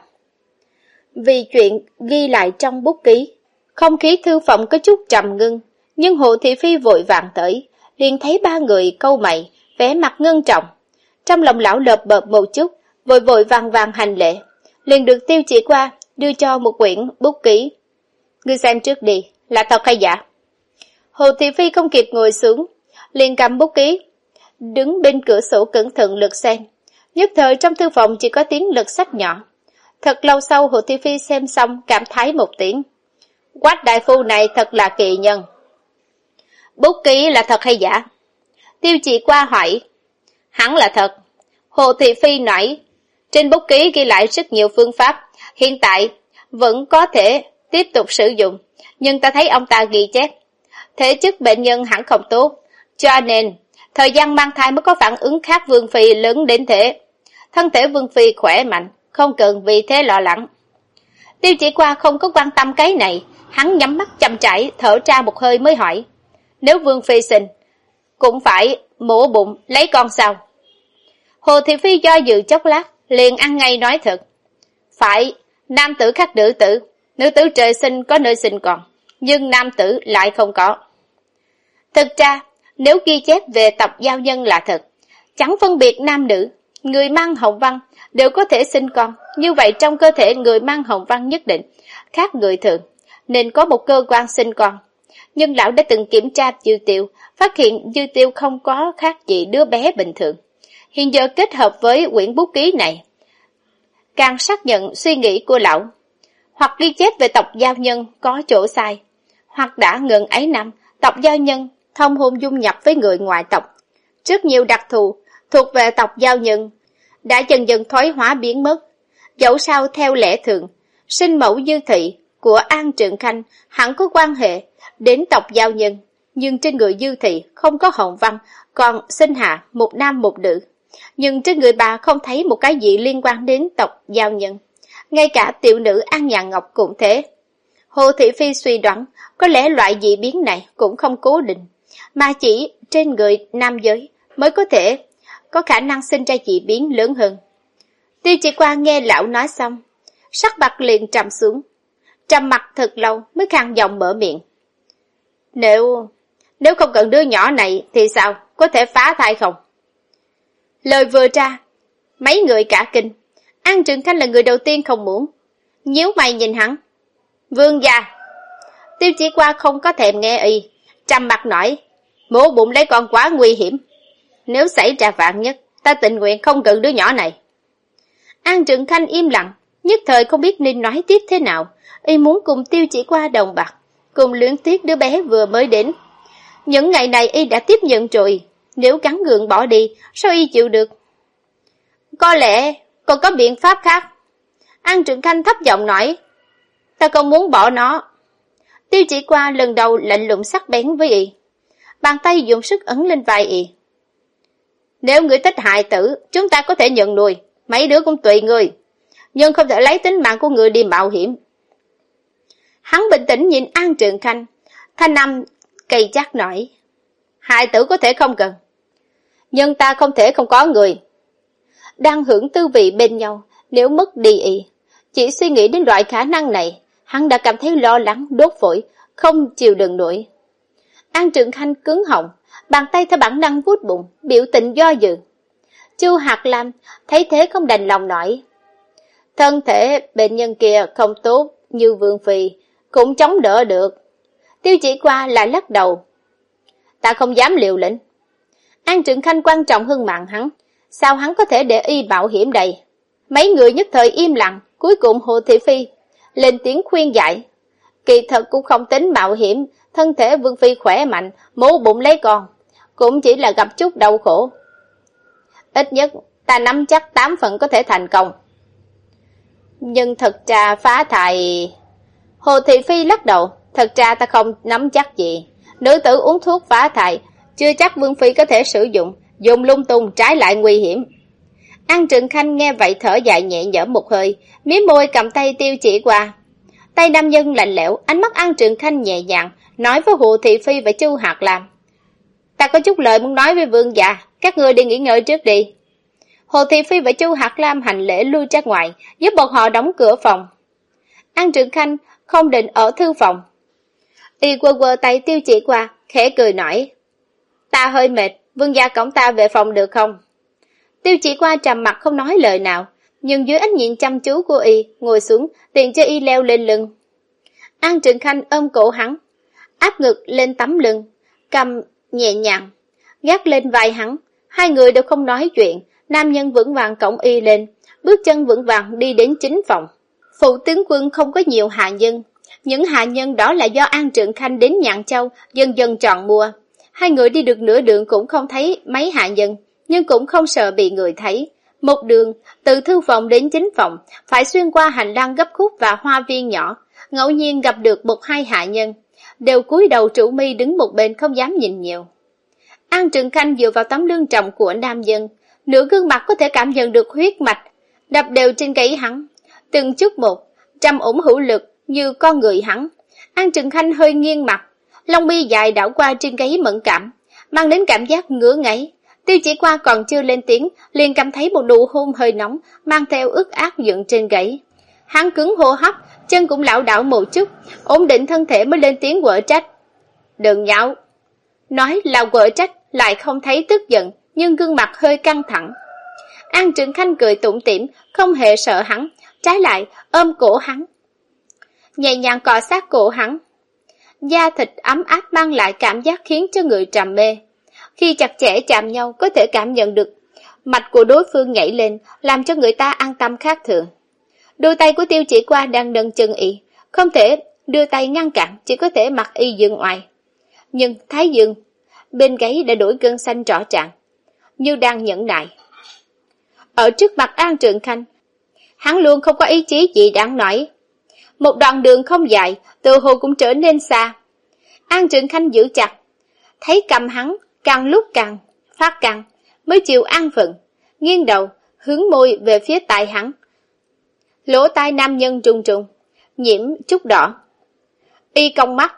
Vì chuyện ghi lại trong bút ký, không khí thư phòng có chút trầm ngưng, nhưng Hồ Thị Phi vội vàng tới, liền thấy ba người cau mày, vẻ mặt ngưng trọng. Trong lòng lão lợp bợp một chút, vội vội vàng vàng hành lễ, liền được Tiêu Chỉ Qua đưa cho một quyển bút ký. Ngươi xem trước đi, là thật hay giả? Hồ Thị Phi không kịp ngồi xuống, liền cầm bút ký, đứng bên cửa sổ cẩn thận lật xem. Nhất thời trong thư phòng chỉ có tiếng lật sách nhỏ. Thật lâu sau Hồ Thị Phi xem xong cảm thán một tiếng. Quách đại phu này thật là kỳ nhân. Bút ký là thật hay giả? Tiêu Chỉ Qua hỏi. Hẳn là thật. Hồ Thị Phi nói, trên bút ký ghi lại rất nhiều phương pháp, hiện tại vẫn có thể tiếp tục sử dụng, nhưng ta thấy ông ta ghi chép. Thể chất bệnh nhân hẳn không tốt, cho nên thời gian mang thai mới có phản ứng khác Vương Phi lớn đến thế. Thân thể Vương Phi khỏe mạnh, không cần vì thế lo lắng. Tiêu Chỉ Qua không có quan tâm cái này, hắn nhắm mắt chậm rãi thở ra một hơi mới hỏi. Nếu Vương Phi sinh, cũng phải mổ bụng lấy con sao? Hồ Thị Phi do dự chốc lát, liền ăn ngay nói thật. Phải, nam tử khác nữ tử, nữ tử trời sinh có nơi sinh con, nhưng nam tử lại không có. Thực ra, nếu ghi chép về tập giao nhân là thật, chẳng phân biệt nam nữ, người mang hồng văn đều có thể sinh con, như vậy trong cơ thể người mang hồng văn nhất định khác người thường, nên có một cơ quan sinh con. Nhưng lão đã từng kiểm tra Dư Tiêu, phát hiện Dư Tiêu không có khác gì đứa bé bình thường. Hiện giờ kết hợp với quyển bút ký này, càng xác nhận suy nghĩ của lão. Hoặc ghi chép về tộc giao nhân có chỗ sai, hoặc đã ngừng ấy năm, tộc giao nhân thông hôn dung nhập với người ngoại tộc. Rất nhiều đặc thù thuộc về tộc giao nhân đã dần dần thoái hóa biến mất. Dẫu sao theo lẽ thường, sinh mẫu Dư Thị của An Trường Khanh hẳn có quan hệ đến tộc giao nhân, nhưng trên người Dư Thị không có hồng văn, còn sinh hạ một nam một nữ. Nhưng trên người bà không thấy một cái gì liên quan đến tộc giao nhân. Ngay cả tiểu nữ An Nhàn Ngọc cũng thế. Hồ Thị Phi suy đoán, có lẽ loại dị biến này cũng không cố định, mà chỉ trên người nam giới mới có thể có khả năng sinh ra dị biến lớn hơn. Tiêu Chỉ Qua nghe lão nói xong, sắc mặt liền trầm xuống, trầm mặt thật lâu mới khàn giọng mở miệng. Nếu, nếu không cần đứa nhỏ này thì sao, có thể phá thai không? Lời vừa ra, mấy người cả kinh. An Trường Khanh là người đầu tiên không muốn, nhíu mày nhìn hắn. Vương gia. Tiêu Chỉ Qua không có thèm nghe y, trầm mặt nói, mổ bụng lấy con quá nguy hiểm. Nếu xảy ra vạn nhất, ta tình nguyện không cần đứa nhỏ này. An Trường Khanh im lặng, nhất thời không biết nên nói tiếp thế nào. Y muốn cùng Tiêu Chỉ Qua đồng bạc, cùng luyến tiếc đứa bé vừa mới đến. Những ngày này y đã tiếp nhận rồi, nếu gắn gượng bỏ đi, sao y chịu được? Có lẽ còn có biện pháp khác. An Trường Khanh thấp giọng nói, ta không muốn bỏ nó. Tiêu Chỉ Qua lần đầu lạnh lùng sắc bén với y, bàn tay dùng sức ấn lên vai y. Nếu người thích hại tử, chúng ta có thể nhận nuôi, mấy đứa cũng tùy người, nhưng không thể lấy tính mạng của người đi mạo hiểm. Hắn bình tĩnh nhìn An Trường Khanh, thanh âm cây chắc nói, hại tử có thể không cần, nhưng ta không thể không có người. Đang hưởng tư vị bên nhau, nếu mất đi y, chỉ suy nghĩ đến loại khả năng này, hắn đã cảm thấy lo lắng đốt phổi, không chịu đựng nổi. An Trường Khanh cứng họng, bàn tay theo bản năng vuốt bụng, biểu tình do dự. Chu Hạc Lam thấy thế không đành lòng nói, thân thể bệnh nhân kia không tốt như Vương Phi, cũng chống đỡ được. Tiêu Chỉ Qua lại lắc đầu, ta không dám liều lĩnh. An Trừng Khanh quan trọng hơn mạng hắn, sao hắn có thể để y mạo hiểm đây? Mấy người nhất thời im lặng, cuối cùng Hồ Thị Phi lên tiếng khuyên giải, kỳ thật cũng không tính mạo hiểm, thân thể Vương Phi khỏe mạnh, mổ bụng lấy con, cũng chỉ là gặp chút đau khổ. Ít nhất ta nắm chắc tám phần có thể thành công. Nhưng thật ra phá thai... Hồ Thị Phi lắc đầu, thật ra ta không nắm chắc gì. Nữ tử uống thuốc phá thai, chưa chắc Vương Phi có thể sử dụng, dùng lung tung trái lại nguy hiểm. An Trừng Khanh nghe vậy thở dài nhẹ nhõm một hơi, mím môi cầm tay Tiêu Chỉ Qua. Tay nam nhân lạnh lẽo, ánh mắt An Trừng Khanh nhẹ nhàng, nói với Hồ Thị Phi và Chu Hạc Lam, ta có chút lời muốn nói với vương gia, các ngươi đi nghỉ ngơi trước đi. Hồ Thị Phi và Chu Hạc Lam hành lễ lui ra ngoài, giúp bọn họ đóng cửa phòng. An Trừng Khanh không định ở thư phòng. Y quơ quơ tay Tiêu Chỉ Qua, khẽ cười nói, ta hơi mệt, vương gia cõng ta về phòng được không? Tiêu Chỉ Qua trầm mặt không nói lời nào, nhưng dưới ánh nhìn chăm chú của y, ngồi xuống, tiện cho y leo lên lưng. An Trừng Khanh ôm cổ hắn, áp ngực lên tấm lưng, cầm nhẹ nhàng, gác lên vai hắn. Hai người đều không nói chuyện, nam nhân vững vàng cõng y lên, bước chân vững vàng đi đến chính phòng. Phụ tướng quân không có nhiều hạ nhân, những hạ nhân đó là do An Trừng Khanh đến Nhạn Châu dần dần chọn mua. Hai người đi được nửa đường cũng không thấy mấy hạ nhân, nhưng cũng không sợ bị người thấy. Một đường, từ thư phòng đến chính phòng, phải xuyên qua hành lang gấp khúc và hoa viên nhỏ, ngẫu nhiên gặp được một hai hạ nhân, đều cúi đầu trụ mi đứng một bên không dám nhìn nhiều. An Trừng Khanh dựa vào tấm lưng trọng của nam nhân, nửa gương mặt có thể cảm nhận được huyết mạch đập đều trên gáy hắn, từng chút một, trầm ổn hữu lực như con người hắn. An Trừng Khanh hơi nghiêng mặt, lông mi dài đảo qua trên gáy mẫn cảm, mang đến cảm giác ngứa ngáy. Tiêu Chỉ Qua còn chưa lên tiếng, liền cảm thấy một nụ hôn hơi nóng, mang theo ướt át dựng trên gáy. Hắn cứng hô hấp, chân cũng lảo đảo một chút, ổn định thân thể mới lên tiếng quở trách. Đừng nháo. Nói là quở trách, lại không thấy tức giận, nhưng gương mặt hơi căng thẳng. An Trừng Khanh cười tủm tỉm, không hề sợ hắn, trái lại ôm cổ hắn, nhẹ nhàng cọ sát cổ hắn. Da thịt ấm áp mang lại cảm giác khiến cho người trầm mê. Khi chặt chẽ chạm nhau có thể cảm nhận được mạch của đối phương nhảy lên, làm cho người ta an tâm khác thường. Đôi tay của Tiêu Chỉ Qua đang nâng chân y, không thể đưa tay ngăn cản, chỉ có thể mặc y dương ngoài. Nhưng thái dương bên gáy đã đổi gân xanh rõ ràng, như đang nhẫn nại. Ở trước mặt An Trừng Khanh, hắn luôn không có ý chí gì đáng nói. Một đoạn đường không dài, tự hồ cũng trở nên xa. An Trừng Khanh giữ chặt, thấy cầm hắn càng lúc càng phát căng, mới chịu an phận, nghiêng đầu, hướng môi về phía tai hắn. Lỗ tai nam nhân trùng trùng, nhiễm chút đỏ. Y cong mắt,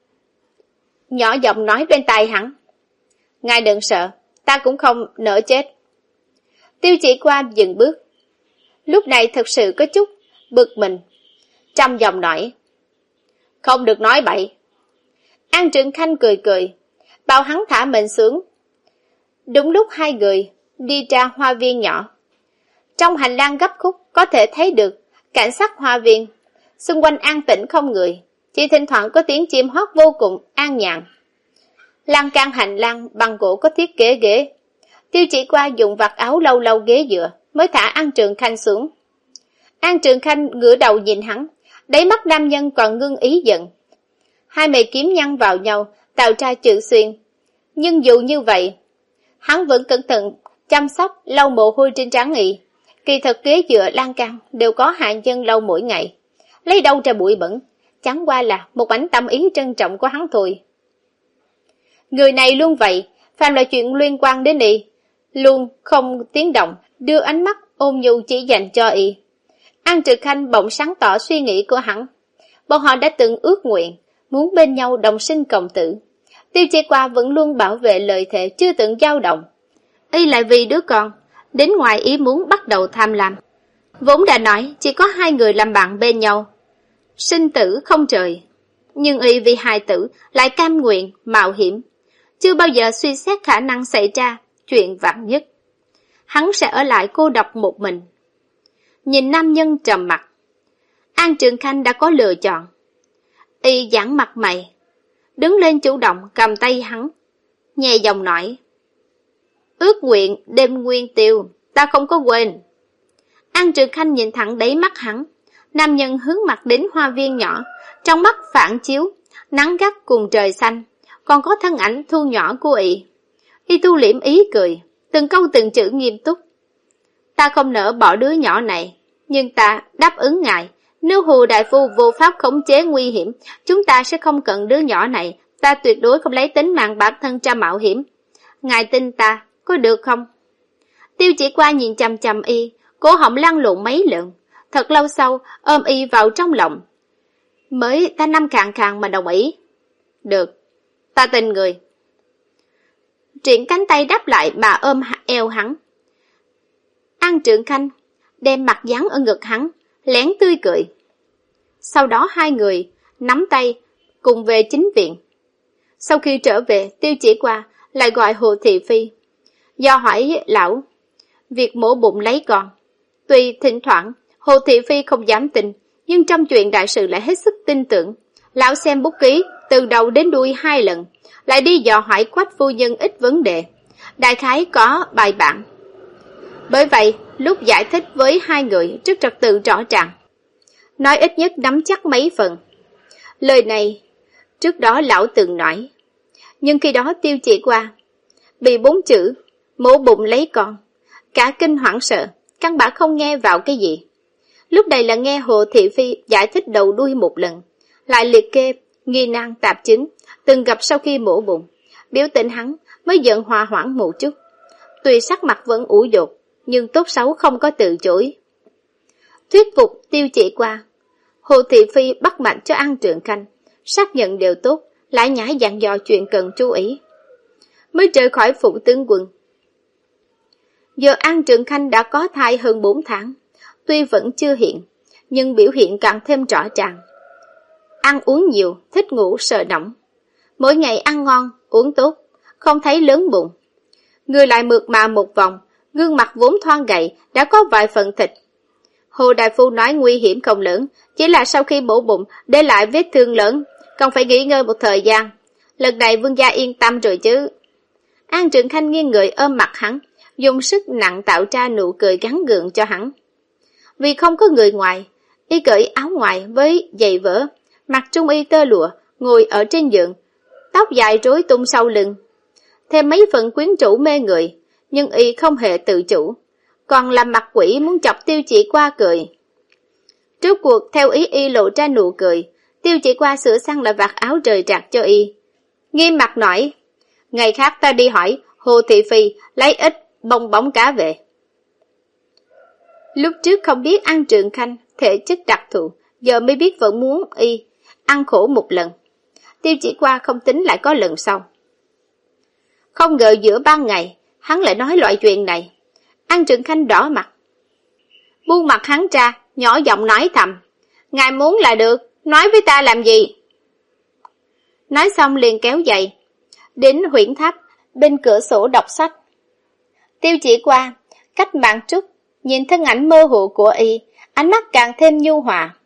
nhỏ giọng nói bên tai hắn, ngài đừng sợ, ta cũng không nỡ chết. Tiêu Chỉ Qua dừng bước, lúc này thật sự có chút bực mình, trầm giọng nói, không được nói bậy. An Trừng Khanh cười cười, bảo hắn thả mình xuống. Đúng lúc hai người đi ra hoa viên nhỏ, trong hành lang gấp khúc có thể thấy được cảnh sắc hoa viên, xung quanh an tĩnh không người, chỉ thỉnh thoảng có tiếng chim hót vô cùng an nhàn. Lan can hành lang bằng gỗ có thiết kế ghế. Tiêu Chỉ Qua dùng vạt áo lâu lâu ghế dựa, mới thả An Trừng Khanh xuống. An Trừng Khanh ngửa đầu nhìn hắn, đáy mắt nam nhân còn ngưng ý giận. Hai mày kiếm nhăn vào nhau, tạo ra chữ xuyên. Nhưng dù như vậy, hắn vẫn cẩn thận chăm sóc lau mồ hôi trên trán y. Kỳ thật ghế dựa lan can đều có hạ nhân lau mỗi ngày, lấy đâu ra bụi bẩn, chẳng qua là một ánh tâm ý trân trọng của hắn thôi. Người này luôn vậy, phàm là chuyện liên quan đến y, luôn không tiếng động, đưa ánh mắt ôn nhu chỉ dành cho y. An Trừng Khanh bỗng sáng tỏ suy nghĩ của hắn. Bọn họ đã từng ước nguyện, muốn bên nhau đồng sinh cộng tử. Tiêu Chỉ Qua vẫn luôn bảo vệ lời thề chưa từng dao động. Y lại vì đứa con, đến ngoài ý muốn bắt đầu tham lam. Vốn đã nói chỉ có hai người làm bạn bên nhau, sinh tử không trời. Nhưng y vì hài tử lại cam nguyện, mạo hiểm, chưa bao giờ suy xét khả năng xảy ra chuyện vạn nhất. hắn sẽ ở lại cô độc một mình. Nhìn nam nhân trầm mặc, An Trường Khanh đã có lựa chọn. Y giãn mặt mày, đứng lên chủ động cầm tay hắn, nhẹ giọng nói: Ước nguyện đêm nguyên tiêu, ta không có quên. An Trường Khanh nhìn thẳng đáy mắt hắn, nam nhân hướng mặt đến hoa viên nhỏ, trong mắt phản chiếu nắng gắt cùng trời xanh, còn có thân ảnh thu nhỏ của Y. Y thu liễm ý cười, từng câu từng chữ nghiêm túc. Ta không nỡ bỏ đứa nhỏ này, nhưng ta đáp ứng ngài, nếu Hồ đại phu vô pháp khống chế nguy hiểm, chúng ta sẽ không cần đứa nhỏ này, ta tuyệt đối không lấy tính mạng bản thân ra mạo hiểm. Ngài tin ta, có được không? Tiêu Chỉ Qua nhìn chằm chằm Y, cổ họng lăn lộn mấy lần, thật lâu sau ôm Y vào trong lòng, mới ta năm khàn khàn mà đồng ý. Được, ta tin người. Triển cánh tay đáp lại mà ôm eo hắn. An Trường Khanh đem mặt dán ở ngực hắn, lén tươi cười. Sau đó hai người nắm tay cùng về chính viện. Sau khi trở về, Tiêu Chỉ Qua lại gọi Hồ Thị Phi, do hỏi lão việc mổ bụng lấy con. Tuy thỉnh thoảng Hồ Thị Phi không dám tin, nhưng trong chuyện đại sự lại hết sức tin tưởng. Lão xem bút ký từ đầu đến đuôi hai lần, lại đi dò hỏi Quách phu nhân ít vấn đề, đại khái có bài bản. Bởi vậy lúc giải thích với hai người rất trật tự rõ ràng, nói ít nhất nắm chắc mấy phần. Lời này trước đó lão từng nói, nhưng khi đó Tiêu Chỉ Qua bị bốn chữ mổ bụng lấy con cả kinh hoảng sợ, căn bản không nghe vào cái gì. Lúc này là nghe Hồ Thị Phi giải thích đầu đuôi một lần, lại liệt kê nghi nan tạp chứng từng gặp sau khi mổ bụng, biểu tình hắn mới giận hòa hoãn một chút. Tuy sắc mặt vẫn ủ dột, nhưng tốt xấu không có từ chối. Thuyết phục Tiêu Chỉ Qua, Hồ Thị Phi bắt mạch cho An Trường Khanh, xác nhận đều tốt, lại nhảy dặn dò chuyện cần chú ý, mới rời khỏi phủ tướng quân. Giờ An Trường Khanh đã có thai hơn bốn tháng, tuy vẫn chưa hiện, nhưng biểu hiện càng thêm rõ ràng. Ăn uống nhiều, thích ngủ sợ nóng, mỗi ngày ăn ngon, uống tốt, không thấy lớn bụng. Người lại mượt mà một vòng, gương mặt vốn thoăn gầy đã có vài phần thịt. Hồ đại phu nói nguy hiểm không lớn, chỉ là sau khi mổ bụng để lại vết thương lớn, còn phải nghỉ ngơi một thời gian. Lần này vương gia yên tâm rồi chứ. An Trường Khanh nghiêng người ôm mặt hắn, dùng sức nặng tạo ra nụ cười gắn gượng cho hắn. Vì không có người ngoài, y cởi áo ngoài với giày vỡ, mặc trung y tơ lụa, ngồi ở trên giường, tóc dài rối tung sau lưng, thêm mấy phần quyến rũ mê người, nhưng y không hề tự chủ, còn làm mặt quỷ muốn chọc Tiêu Chỉ Qua cười. Trước cuộc theo ý y lộ ra nụ cười, Tiêu Chỉ Qua sửa sang lại vạt áo rời rạc cho y, nghiêm mặt nói: Ngày khác ta đi hỏi Hồ Thị Phi lấy ít bông bóng cá về. Lúc trước không biết An Trường Khanh thể chất đặc thù, giờ mới biết vẫn muốn y ăn khổ một lần. Tiêu Chỉ Qua không tính lại có lần sau. Không ngờ giữa ban ngày hắn lại nói loại chuyện này. An Trường Khanh đỏ mặt, buông mặt hắn ra, nhỏ giọng nói thầm: Ngài muốn là được, nói với ta làm gì? Nói xong liền kéo giày đến huyễn tháp bên cửa sổ đọc sách. Tiêu Chỉ Qua cách mạng chút, nhìn thân ảnh mơ hồ của y, ánh mắt càng thêm nhu hòa.